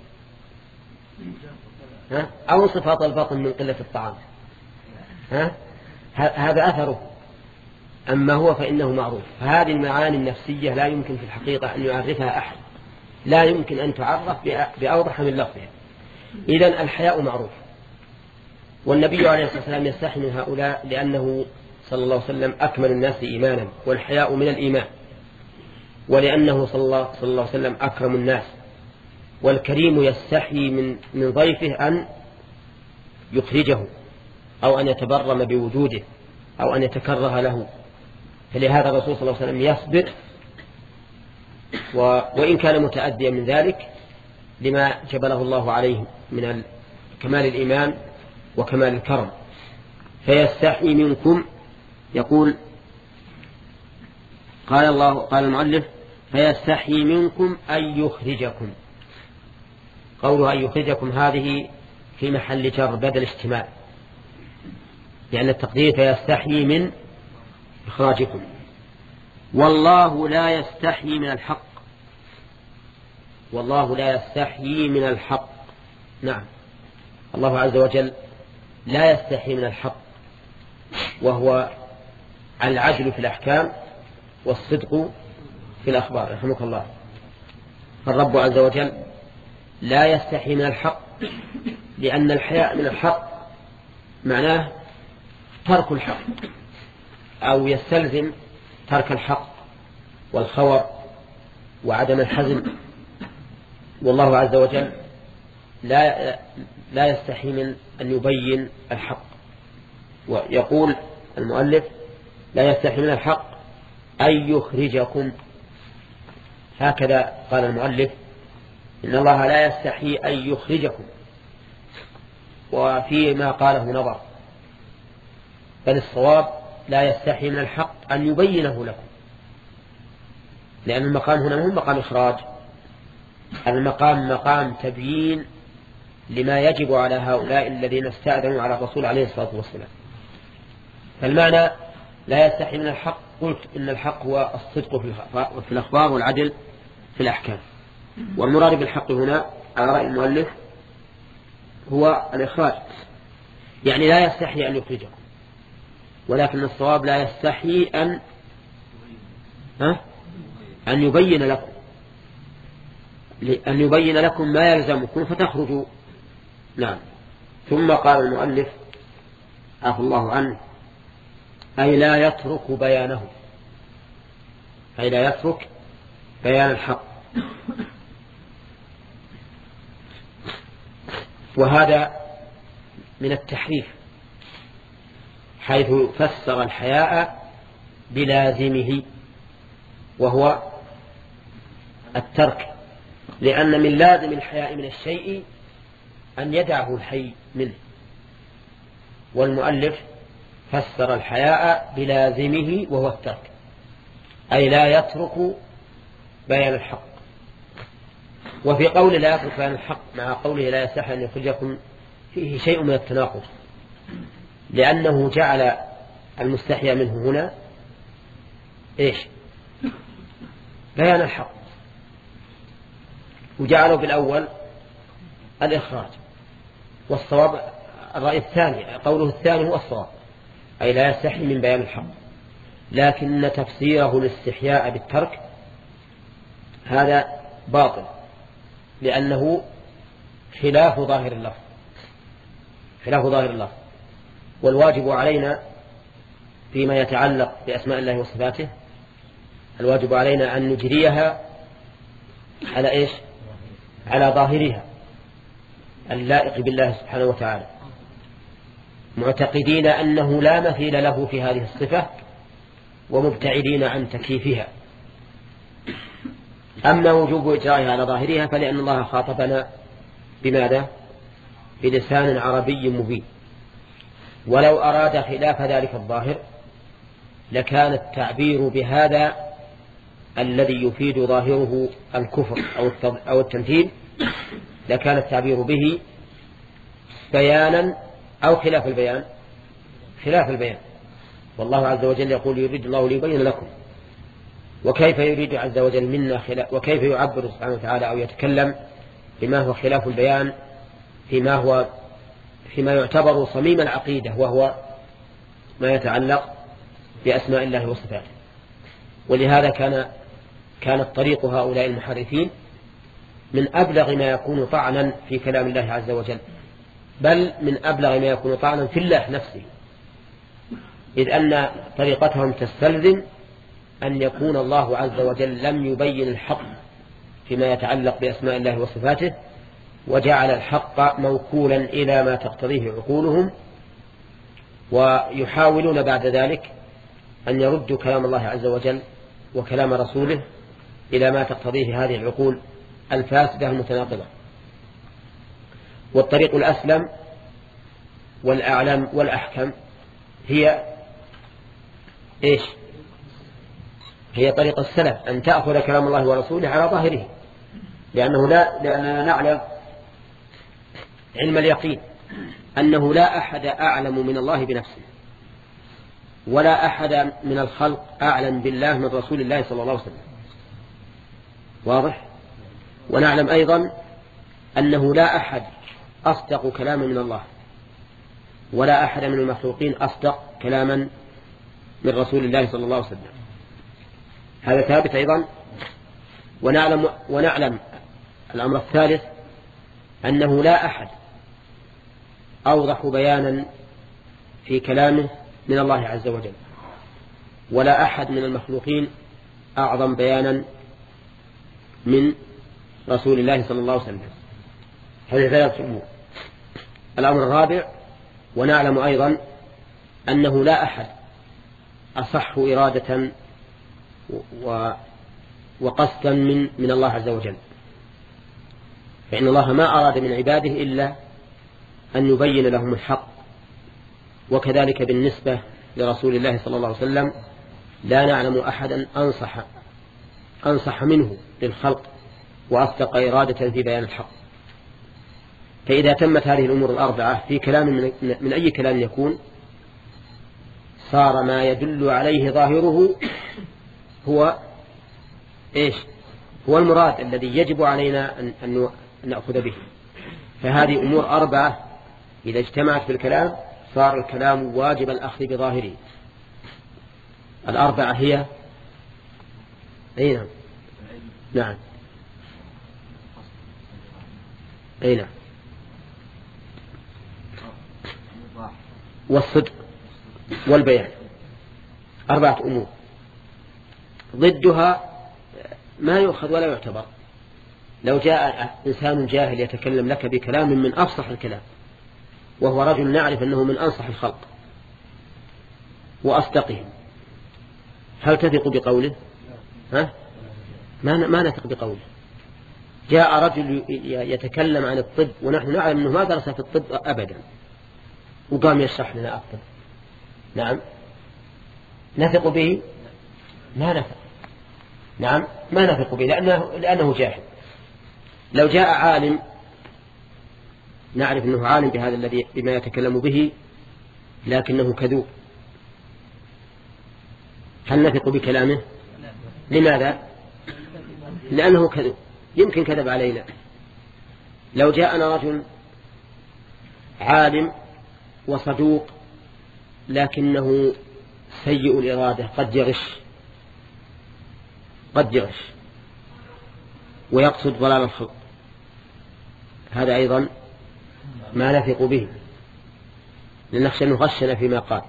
ها؟ أو انصفاض البطن من قلة الطعام، ها؟ هذا أثره. أما هو فإنه معروف. فهذه المعاني النفسية لا يمكن في الحقيقة أن يعرفها أحد، لا يمكن أن تعرف بأوضح من لفظها. إذن الحياء معروف. والنبي عليه الصلاة والسلام يستحي من هؤلاء لأنه صلى الله عليه وسلم أكمل الناس إيمانا، والحياء من الإيمان، ولأنه صلى الله, صلى الله عليه وسلم أكرم الناس. والكريم يستحي من, من ضيفه أن يخرجه أو أن يتبرم بوجوده أو أن يتكره له. فلهذا الرسول صلى الله عليه وسلم يصبر و... وإن كان متأديا من ذلك لما جبله الله عليه من كمال الإيمان وكمال الكرم. فيستحي منكم. يقول قال الله قال المؤلف فيستحي منكم أن يخرجكم. قوله أن يخرجكم هذه في محل جر بدل اشتمال، لأن التقدير فيستحي من إخراجكم. والله لا يستحي من الحق. والله لا يستحي من الحق. نعم، الله عز وجل لا يستحي من الحق، وهو العدل في الأحكام والصدق في الأخبار. رحمك الله. فالرب عز وجل لا يستحي من الحق، لأن الحياء من الحق معناه ترك الحق، أو يستلزم ترك الحق والخور وعدم الحزم. والله عز وجل لا لا يستحي من أن يبين الحق. ويقول المؤلف لا يستحي من الحق أن يخرجكم. هكذا قال المؤلف إن الله لا يستحي أن يخرجكم، وفيما قاله نظر، بل الصواب لا يستحي من الحق أن يبينه لكم، لأن المقام هنا مو مقام إخراج، المقام مقام تبيين لما يجب على هؤلاء الذين استأذنوا على الرسول عليه الصلاة والسلام. فالمعنى لا يستحي من الحق، قلت إن الحق هو الصدق في الأخبار والعدل في الأحكام، والمراد بالحق هنا على رأي المؤلف هو الإخراج، يعني لا يستحي أن يخرجكم، ولكن الصواب لا يستحي أن ها أن يبين لكم أن يبين لكم ما يلزمكم فتخرجوا. نعم. ثم قال المؤلف عفى الله عنه أي لا يترك بيانه، أي لا يترك بيان الحق. وهذا من التحريف، حيث فسر الحياء بلازمه وهو الترك، لأن من لازم الحياء من الشيء أن يدعه الحي منه، والمؤلف فسر الحياء بلازمه وهو الترك، أي لا يترك بيان الحق. وفي قوله لا يترك بيان الحق مع قوله لا يستحي أن يخرجكم فيه شيء من التناقض، لأنه جعل المستحيا منه هنا إيش؟ بيان الحق، وجعله بالأول الإخراج. والصواب الرأي الثاني، قوله الثاني هو الصواب، أي لا يستحي من بيان الحق، لكن تفسيره الاستحياء بالترك هذا باطل، لأنه خلاف ظاهر اللفظ، خلاف ظاهر اللفظ. والواجب علينا فيما يتعلق بأسماء الله وصفاته، الواجب علينا أن نجريها على إيش؟ على ظاهرها اللائق بالله سبحانه وتعالى، معتقدين أنه لا مثيل له في هذه الصفة، ومبتعدين عن تكييفها. أما وجوب إجرائها على ظاهرها فلأن الله خاطبنا بماذا؟ بلسان عربي مبين، ولو أراد خلاف ذلك الظاهر لكان التعبير بهذا الذي يفيد ظاهره الكفر أو التمثيل، لكان التعبير به بيانا أو خلاف البيان، خلاف البيان. والله عز وجل يقول يريد الله ليبين لكم، وكيف يريد عز وجل منا خلاف، وكيف يعبر سبحانه وتعالى أو يتكلم بما هو خلاف البيان فيما هو فيما يعتبر صميم العقيدة، وهو ما يتعلق بأسماء الله وصفاته. ولهذا كان كانت طريق هؤلاء المحرفين من أبلغ ما يكون طعنا في كلام الله عز وجل، بل من أبلغ ما يكون طعنا في الله نفسه، إذ أن طريقتهم تستلزم أن يكون الله عز وجل لم يبين الحق فيما يتعلق بأسماء الله وصفاته، وجعل الحق موكولا إلى ما تقتضيه عقولهم، ويحاولون بعد ذلك أن يردوا كلام الله عز وجل وكلام رسوله إلى ما تقتضيه هذه العقول الفاسدة المتناقضة. والطريق الأسلم والأعلم والأحكم هي إيش؟ هي طريقة السلف أن تأخذ كلام الله ورسوله على ظاهره، لأنه لا لأننا نعلم علم اليقين أنه لا أحد أعلم من الله بنفسه، ولا أحد من الخلق أعلم بالله من رسول الله صلى الله عليه وسلم. واضح؟ ونعلم أيضا أنه لا أحد أصدق كلاما من الله، ولا أحد من المخلوقين أصدق كلاما من رسول الله صلى الله عليه وسلم. هذا ثابت أيضا. ونعلم, ونعلم الأمر الثالث أنه لا أحد أوضح بيانا في كلامه من الله عز وجل، ولا أحد من المخلوقين أعظم بيانا من رسول الله صلى الله عليه وسلم. هذه ثلاثة أمور. الأمر الرابع ونعلم أيضا أنه لا أحد أصح إرادة وقصدا من من الله عز وجل، فإن الله ما أراد من عباده إلا أن يبين لهم الحق. وكذلك بالنسبة لرسول الله صلى الله عليه وسلم لا نعلم أحدا أنصح أنصح منه للخلق وأصدق إرادة في بيان الحق. فإذا تمت هذه الأمور الأربعة في كلام من, من أي كلام يكون، صار ما يدل عليه ظاهره هو إيش؟ هو المراد الذي يجب علينا أن, أن نأخذ به. فهذه أمور أربعة إذا اجتمعت في الكلام صار الكلام واجب الأخذ بظاهره. الأربعة هي أي نعم نعم أي نعم والصدق والبيان، أربعة أمور. ضدها ما يؤخذ ولا يعتبر. لو جاء إنسان جاهل يتكلم لك بكلام من أفصح الكلام، وهو رجل نعرف أنه من أنصح الخلق وأصدقهم، هل تثق بقوله؟ ها؟ ما ما نثق بقوله. جاء رجل يتكلم عن الطب ونحن نعلم أنه ما درس في الطب أبدا، وقام يشرح لنا الطب، نعم نثق به؟ ما نثق. نعم ما نثق به لأنه, لأنه جاهل. لو جاء عالم نعرف أنه عالم بهذا الذي بما يتكلم به لكنه كذوب، هل نثق بكلامه؟ لماذا؟ لأنه كذوب، يمكن كذب علينا. لو جاءنا رجل عالم وصدوق لكنه سيء الإرادة، قد يغش قد يغش ويقصد ضلال الخلق، هذا أيضا ما نثق به لنخشى أن نغشنا فيما قال.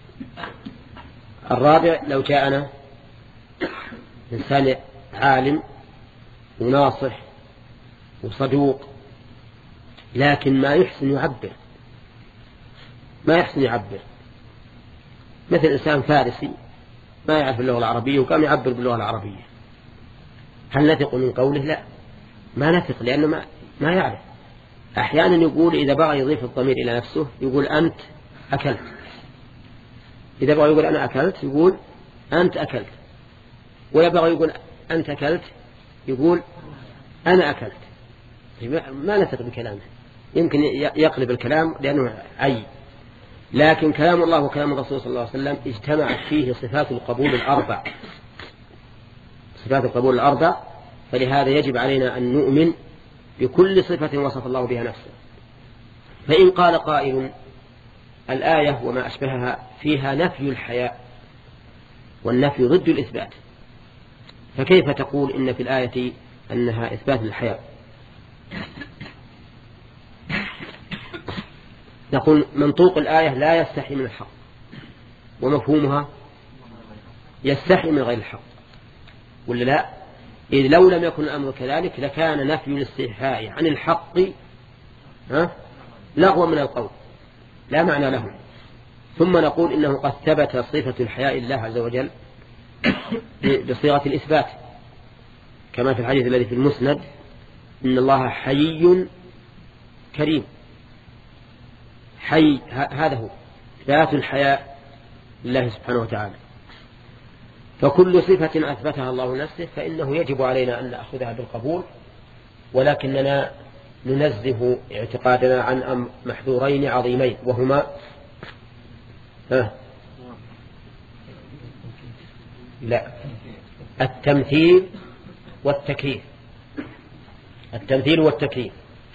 الرابع لو جاءنا إنسان عالم وناصح وصدوق لكن ما يحسن يعبر ما يحسن يعبر مثل إنسان فارسي ما يعرف اللغة العربية وقام يعبر باللغة العربية، هل نثق من قوله؟ لا، ما نثق، لأنه ما, ما يعرف. أحيانا يقول إذا بغى يضيف الضمير إلى نفسه يقول أنت أكلت، إذا بغى يقول أنا أكلت يقول أنت أكلت، وإذا بغى يقول أنت أكلت يقول أنا أكلت. ما نثق بكلامه، يمكن يقلب الكلام لأنه عي. لكن كلام الله وكلام الرسول صلى الله عليه وسلم اجتمعت فيه صفات القبول الأربع صفات القبول الأربع فلهذا يجب علينا أن نؤمن بكل صفة وصف الله بها نفسه. فإن قال قائل الآية وما أشبهها فيها نفي الحياء والنفي ضد الإثبات، فكيف تقول إن في الآية أنها إثبات الحياء؟ نقول منطوق الآية لا يستحي من الحق، ومفهومها يستحي من غير الحق، ولا لا؟ إذ لو لم يكن الأمر كذلك لكان نفي الاستحياء عن الحق لغوا من القول لا معنى له. ثم نقول إنه قد ثبت صفة الحياء لله عز وجل بصيغة الإثبات، كما في الحديث الذي في المسند إن الله حيي كريم. حي هذا هو ذات الحياء لله سبحانه وتعالى. فكل صفة أثبتها الله نفسه فإنه يجب علينا أن نأخذها بالقبول، ولكننا ننزه اعتقادنا عن محذورين عظيمين، وهما ها لا التمثيل والتكييف. التمثيل والتكييف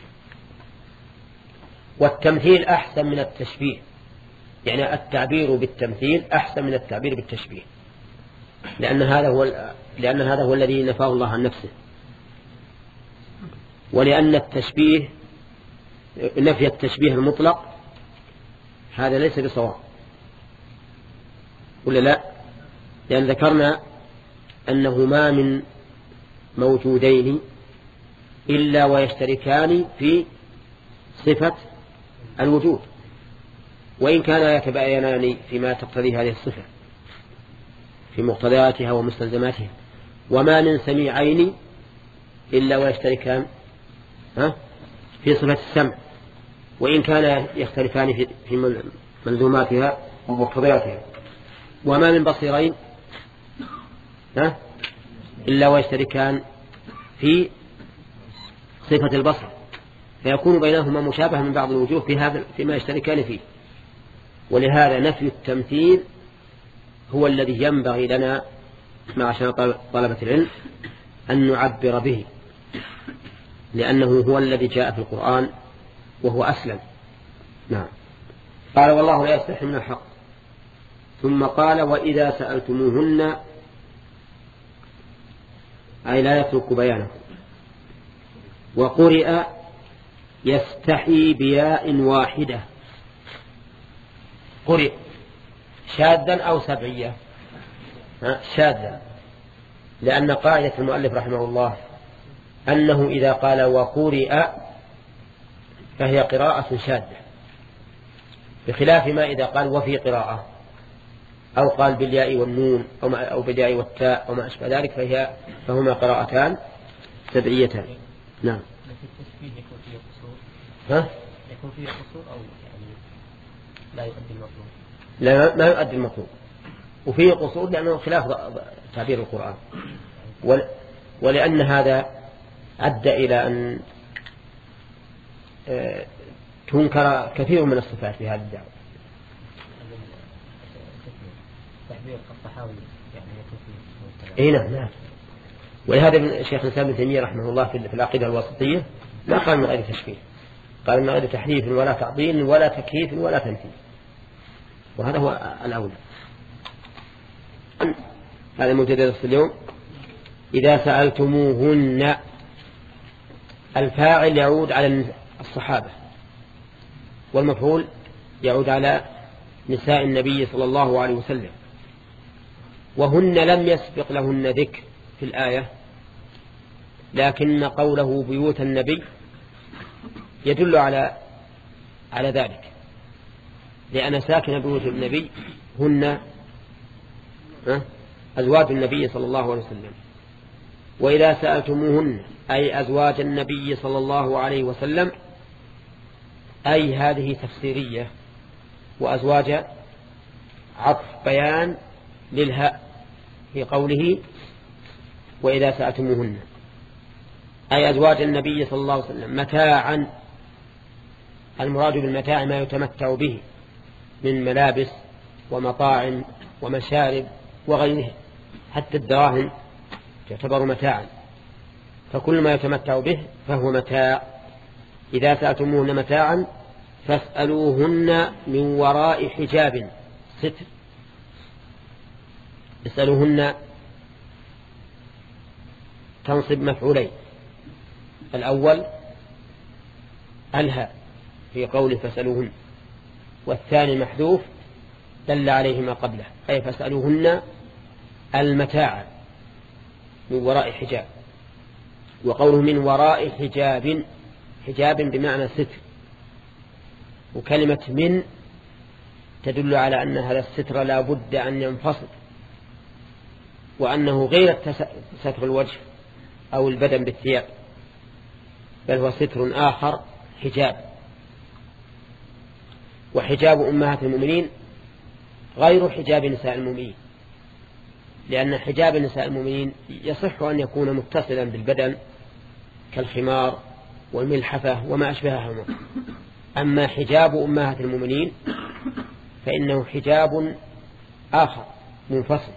والتمثيل أحسن من التشبيه، يعني التعبير بالتمثيل أحسن من التعبير بالتشبيه، لأن هذا هو لأن هذا هو الذي نفاه الله عن نفسه، ولأن التشبيه نفي التشبيه المطلق هذا ليس بصواب، ولا لا؟ لأن ذكرنا أنه ما من موجودين إلا ويشتركان في صفة الوجود، وإن كان يتباينان فيما تقتضي هذه الصفة في مقتضياتها ومستلزماتها. وما من سميعين إلا ويشتركان في صفة السمع، وإن كان يختلفان في ملزوماتها ومقتضياتها. وما من بصيرين إلا ويشتركان في صفة البصر، فيكون بينهما مشابهة من بعض الوجوه في هذا فيما يشتركان فيه. ولهذا نفي التمثيل هو الذي ينبغي لنا معشر طلبة العلم أن نعبر به، لأنه هو الذي جاء في القرآن وهو أسلم. نعم. قال والله لا يستحي من الحق. ثم قال وإذا سألتموهن، أي لا يترك بيانه. وقرئ يستحي بياء واحدة، قرئ شاذا أو سبعية؟ شاذا، لأن قاعدة المؤلف رحمه الله أنه إذا قال وقرئ فهي قراءة شاذة، بخلاف ما إذا قال وفي قراءة أو قال بالياء والنون أو بالياء والتاء أو ما أشبه ذلك فهي فهما قراءتان سبعيتان. نعم. يكون فيه قصور ها؟ يكون فيه قصور أو يعني لا يؤدي المطلوب؟ لا، ما يؤدي المطلوب، وفيه قصور لأنه خلاف تعبير القرآن، ولأن هذا أدى إلى أن تنكر كثير من الصفات في هذه الدعوة. تعبير الصحاوي يعني يكون فيه. إيه نعم نعم. ولهذا الشيخ الإسلام ابن تيمية رحمه الله في العقيدة الواسطية ما قال من غير تشبيه، قال من غير تحريف ولا تعطيل ولا تكييف ولا تمثيل، وهذا هو الأولى. هذا المبتدأ اليوم. إذا سألتموهن، الفاعل يعود على الصحابة، والمفعول يعود على نساء النبي صلى الله عليه وسلم، وهن لم يسبق لهن ذكر في الآية، لكن قوله بيوت النبي يدل على على ذلك، لأن ساكن بيوت النبي هن أزواج النبي صلى الله عليه وسلم. وإذا سألتموهن أي أزواج النبي صلى الله عليه وسلم، أي هذه تفسيرية، وأزواج عطف بيان للهاء في قوله وإذا سألتموهن، أي أزواج النبي صلى الله عليه وسلم متاعا. المراد بالمتاع ما يتمتع به من ملابس ومطاعم ومشارب وغيره، حتى الدراهم تعتبر متاعا، فكل ما يتمتع به فهو متاع. إذا سألتموهن متاعا فاسألوهن من وراء حجاب ستر. اسألوهن تنصب مفعولين، الأول الها في قوله فاسألوهن، والثاني محذوف دل عليه ما قبله، أي فاسألوهن المتاع من وراء حجاب. وقوله من وراء حجاب، حجاب بمعنى ستر، وكلمة من تدل على أن هذا الستر لا بد أن ينفصل، وأنه غير ستر الوجه أو البدن بالثياب، بل هو ستر آخر حجاب. وحجاب أمهات المؤمنين غير حجاب نساء المؤمنين، لأن حجاب نساء المؤمنين يصح أن يكون متصلا بالبدن كالخمار والملحفة وما أشبههما. أما حجاب أمهات المؤمنين فإنه حجاب آخر منفصل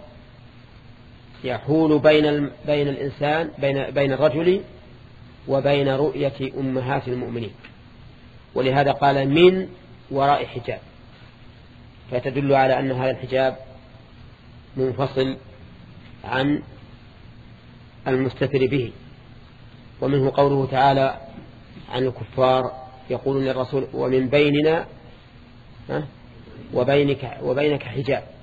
يحول بين بين الإنسان بين بين الرجل وبين رؤية أمهات المؤمنين، ولهذا قال من وراء حجاب، فتدل على أن هذا الحجاب منفصل عن المستتر به. ومنه قوله تعالى عن الكفار يقولون للرسول ومن بيننا وبينك وبينك حجاب،